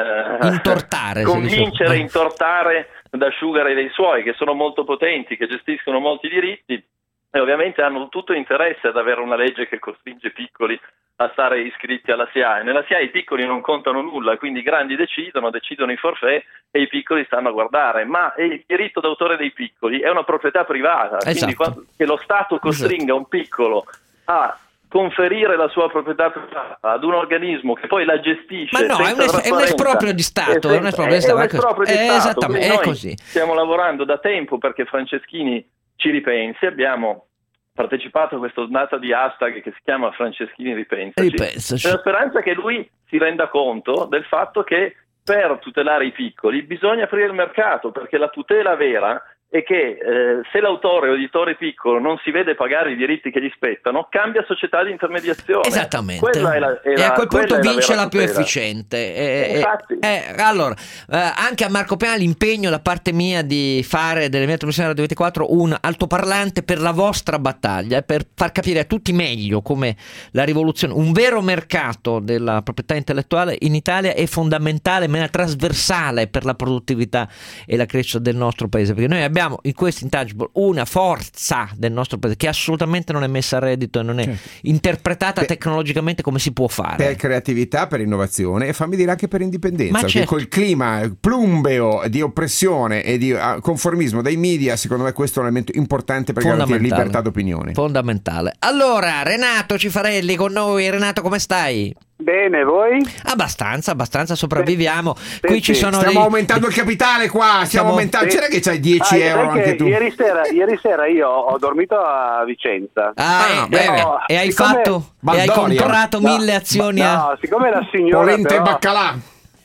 convincere, intortare da Sugar e dei suoi, che sono molto potenti, che gestiscono molti diritti e ovviamente hanno tutto interesse ad avere una legge che costringe i piccoli a stare iscritti alla SIAE. Nella SIAE i piccoli non contano nulla, quindi i grandi decidono i forfait e i piccoli stanno a guardare, ma il diritto d'autore dei piccoli è una proprietà privata, quindi che lo Stato costringa un piccolo a conferire la sua proprietà privata ad un organismo che poi la gestisce. Ma no, è un esproprio di Stato. È un esproprio di Stato. Esattamente, è così. Stiamo lavorando da tempo perché Franceschini ci ripensi. Abbiamo partecipato a questa giornata di hashtag che si chiama Franceschini Ripensaci. Nella speranza che lui si renda conto del fatto che per tutelare i piccoli bisogna aprire il mercato, perché la tutela vera è che se l'autore o editore piccolo non si vede pagare i diritti che gli spettano, cambia società di intermediazione. Esattamente. E a quel punto vince la più efficiente. Allora, anche a Marco Piana l'impegno da parte mia di fare delle mie trasmissioni Radio 24 un altoparlante per la vostra battaglia, per far capire a tutti meglio come la rivoluzione, un vero mercato della proprietà intellettuale in Italia è fondamentale, in maniera trasversale per la produttività e la crescita del nostro paese, perché noi abbiamo in questo intangible una forza del nostro paese che assolutamente non è messa a reddito e non è interpretata tecnologicamente come si può fare. Per creatività, per innovazione e fammi dire anche per indipendenza, perché col clima plumbeo di oppressione e di conformismo dei media, secondo me questo è un elemento importante per garantire libertà d'opinione. Fondamentale. Allora, Renato Cifarelli con noi. Renato, come stai? Bene, voi? Abbastanza sopravviviamo. Qui ci sono stiamo aumentando il capitale qua, stiamo aumentando. C'era che c'hai 10 euro anche tu. Ieri sera io ho dormito a Vicenza. E hai comprato 1000 azioni siccome la signora polenta e baccalà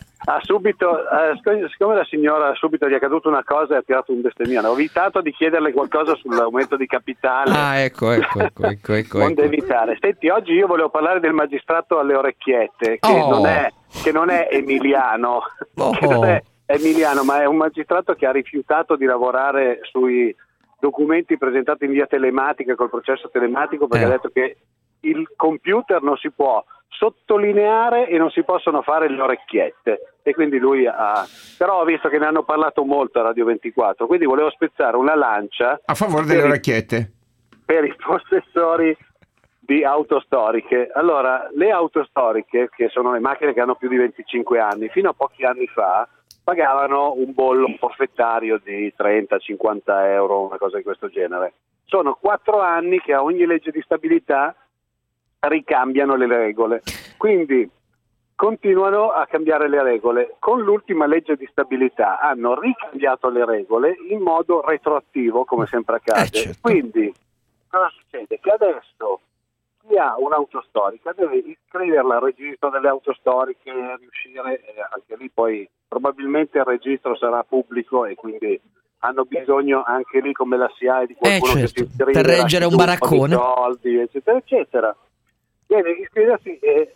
siccome la signora subito gli è caduta una cosa e ha tirato un bestemmione, ho evitato di chiederle qualcosa sull'aumento di capitale. Ecco. Non devi evitare. Senti, oggi io volevo parlare del magistrato alle orecchiette, che non è emiliano, che non è emiliano, ma è un magistrato che ha rifiutato di lavorare sui documenti presentati in via telematica col processo telematico, perché ha detto che il computer non si può sottolineare e non si possono fare le orecchiette, e quindi lui però ho visto che ne hanno parlato molto a Radio 24, quindi volevo spezzare una lancia a favore delle orecchiette. per i possessori di auto storiche. Allora, le auto storiche, che sono le macchine che hanno più di 25 anni, fino a pochi anni fa pagavano un bollo forfettario di 30-50 euro, una cosa di questo genere. Sono 4 anni che a ogni legge di stabilità ricambiano le regole, quindi continuano a cambiare le regole. Con l'ultima legge di stabilità hanno ricambiato le regole in modo retroattivo, come sempre accade. Certo. Quindi cosa succede? Che adesso chi ha un'auto storica deve iscriverla al registro delle auto storiche, riuscire, anche lì poi probabilmente il registro sarà pubblico e quindi hanno bisogno anche lì, come la SIAE, di qualcuno che si iscrive per reggere un baraccone, soldi, eccetera eccetera. Deve iscriversi e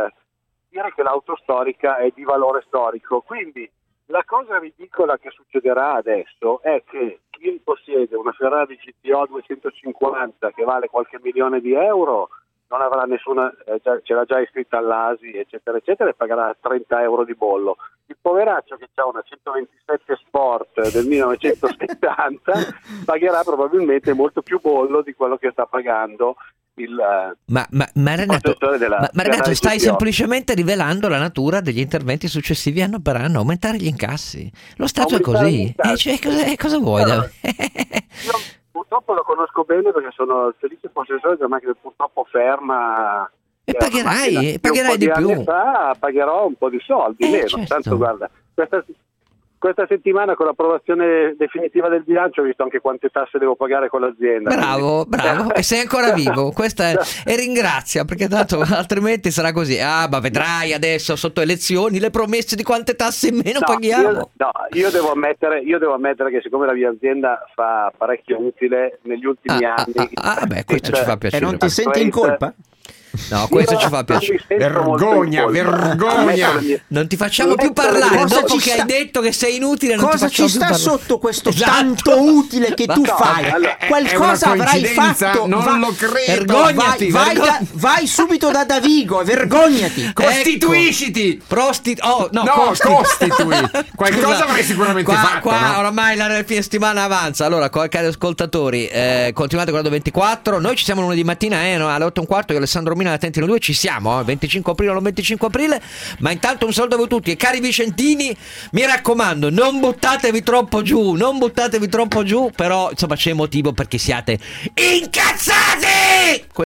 dire che l'auto storica è di valore storico. Quindi la cosa ridicola che succederà adesso è che chi possiede una Ferrari GTO 250 che vale qualche milione di euro non avrà nessuna, ce l'ha già iscritta all'ASI, eccetera eccetera, e pagherà 30 euro di bollo. Il poveraccio che ha una 127 Sport del 1970 pagherà probabilmente molto più bollo di quello che sta pagando il Renato, della Renato, stai GTO. semplicemente rivelando la natura degli interventi successivi anno per anno, aumentare gli incassi. Lo Stato Aumentare è gli così, incassi. cosa vuoi? Io purtroppo lo conosco bene perché sono il felice possessore della macchina purtroppo ferma. E pagherai di più. Anni fa pagherò un po' di soldi, meno. Certo. Tanto guarda, questa settimana con l'approvazione definitiva del bilancio ho visto anche quante tasse devo pagare con l'azienda. Bravo, e sei ancora vivo. E ringrazia, perché tanto altrimenti sarà così. Ma vedrai adesso sotto elezioni le promesse di quante tasse in meno paghiamo. Io devo ammettere che siccome la mia azienda fa parecchio utile negli ultimi anni. Questo ci fa piacere. E non ti senti in colpa? No, questo ci fa piacere. Vergogna. Non ti facciamo più parlare dopo che hai detto che sei inutile. Cosa ci sta sotto questo tanto utile che tu fai? Qualcosa avrai fatto. Non lo credo. Vergognati. Vai subito da Davigo e vergognati. Costituisciti. Costitui. Qualcosa avrei sicuramente fatto. Qua oramai la fine settimana avanza. Allora, cari ascoltatori, continuate con la 24. Noi ci siamo lunedì mattina alle 8:15. Io Alessandro Mina, Attenti 2, ci siamo, 25 aprile o 25 aprile. Ma intanto un saluto a voi tutti, e cari vicentini, mi raccomando, non buttatevi troppo giù, però insomma c'è motivo perché siate incazzati.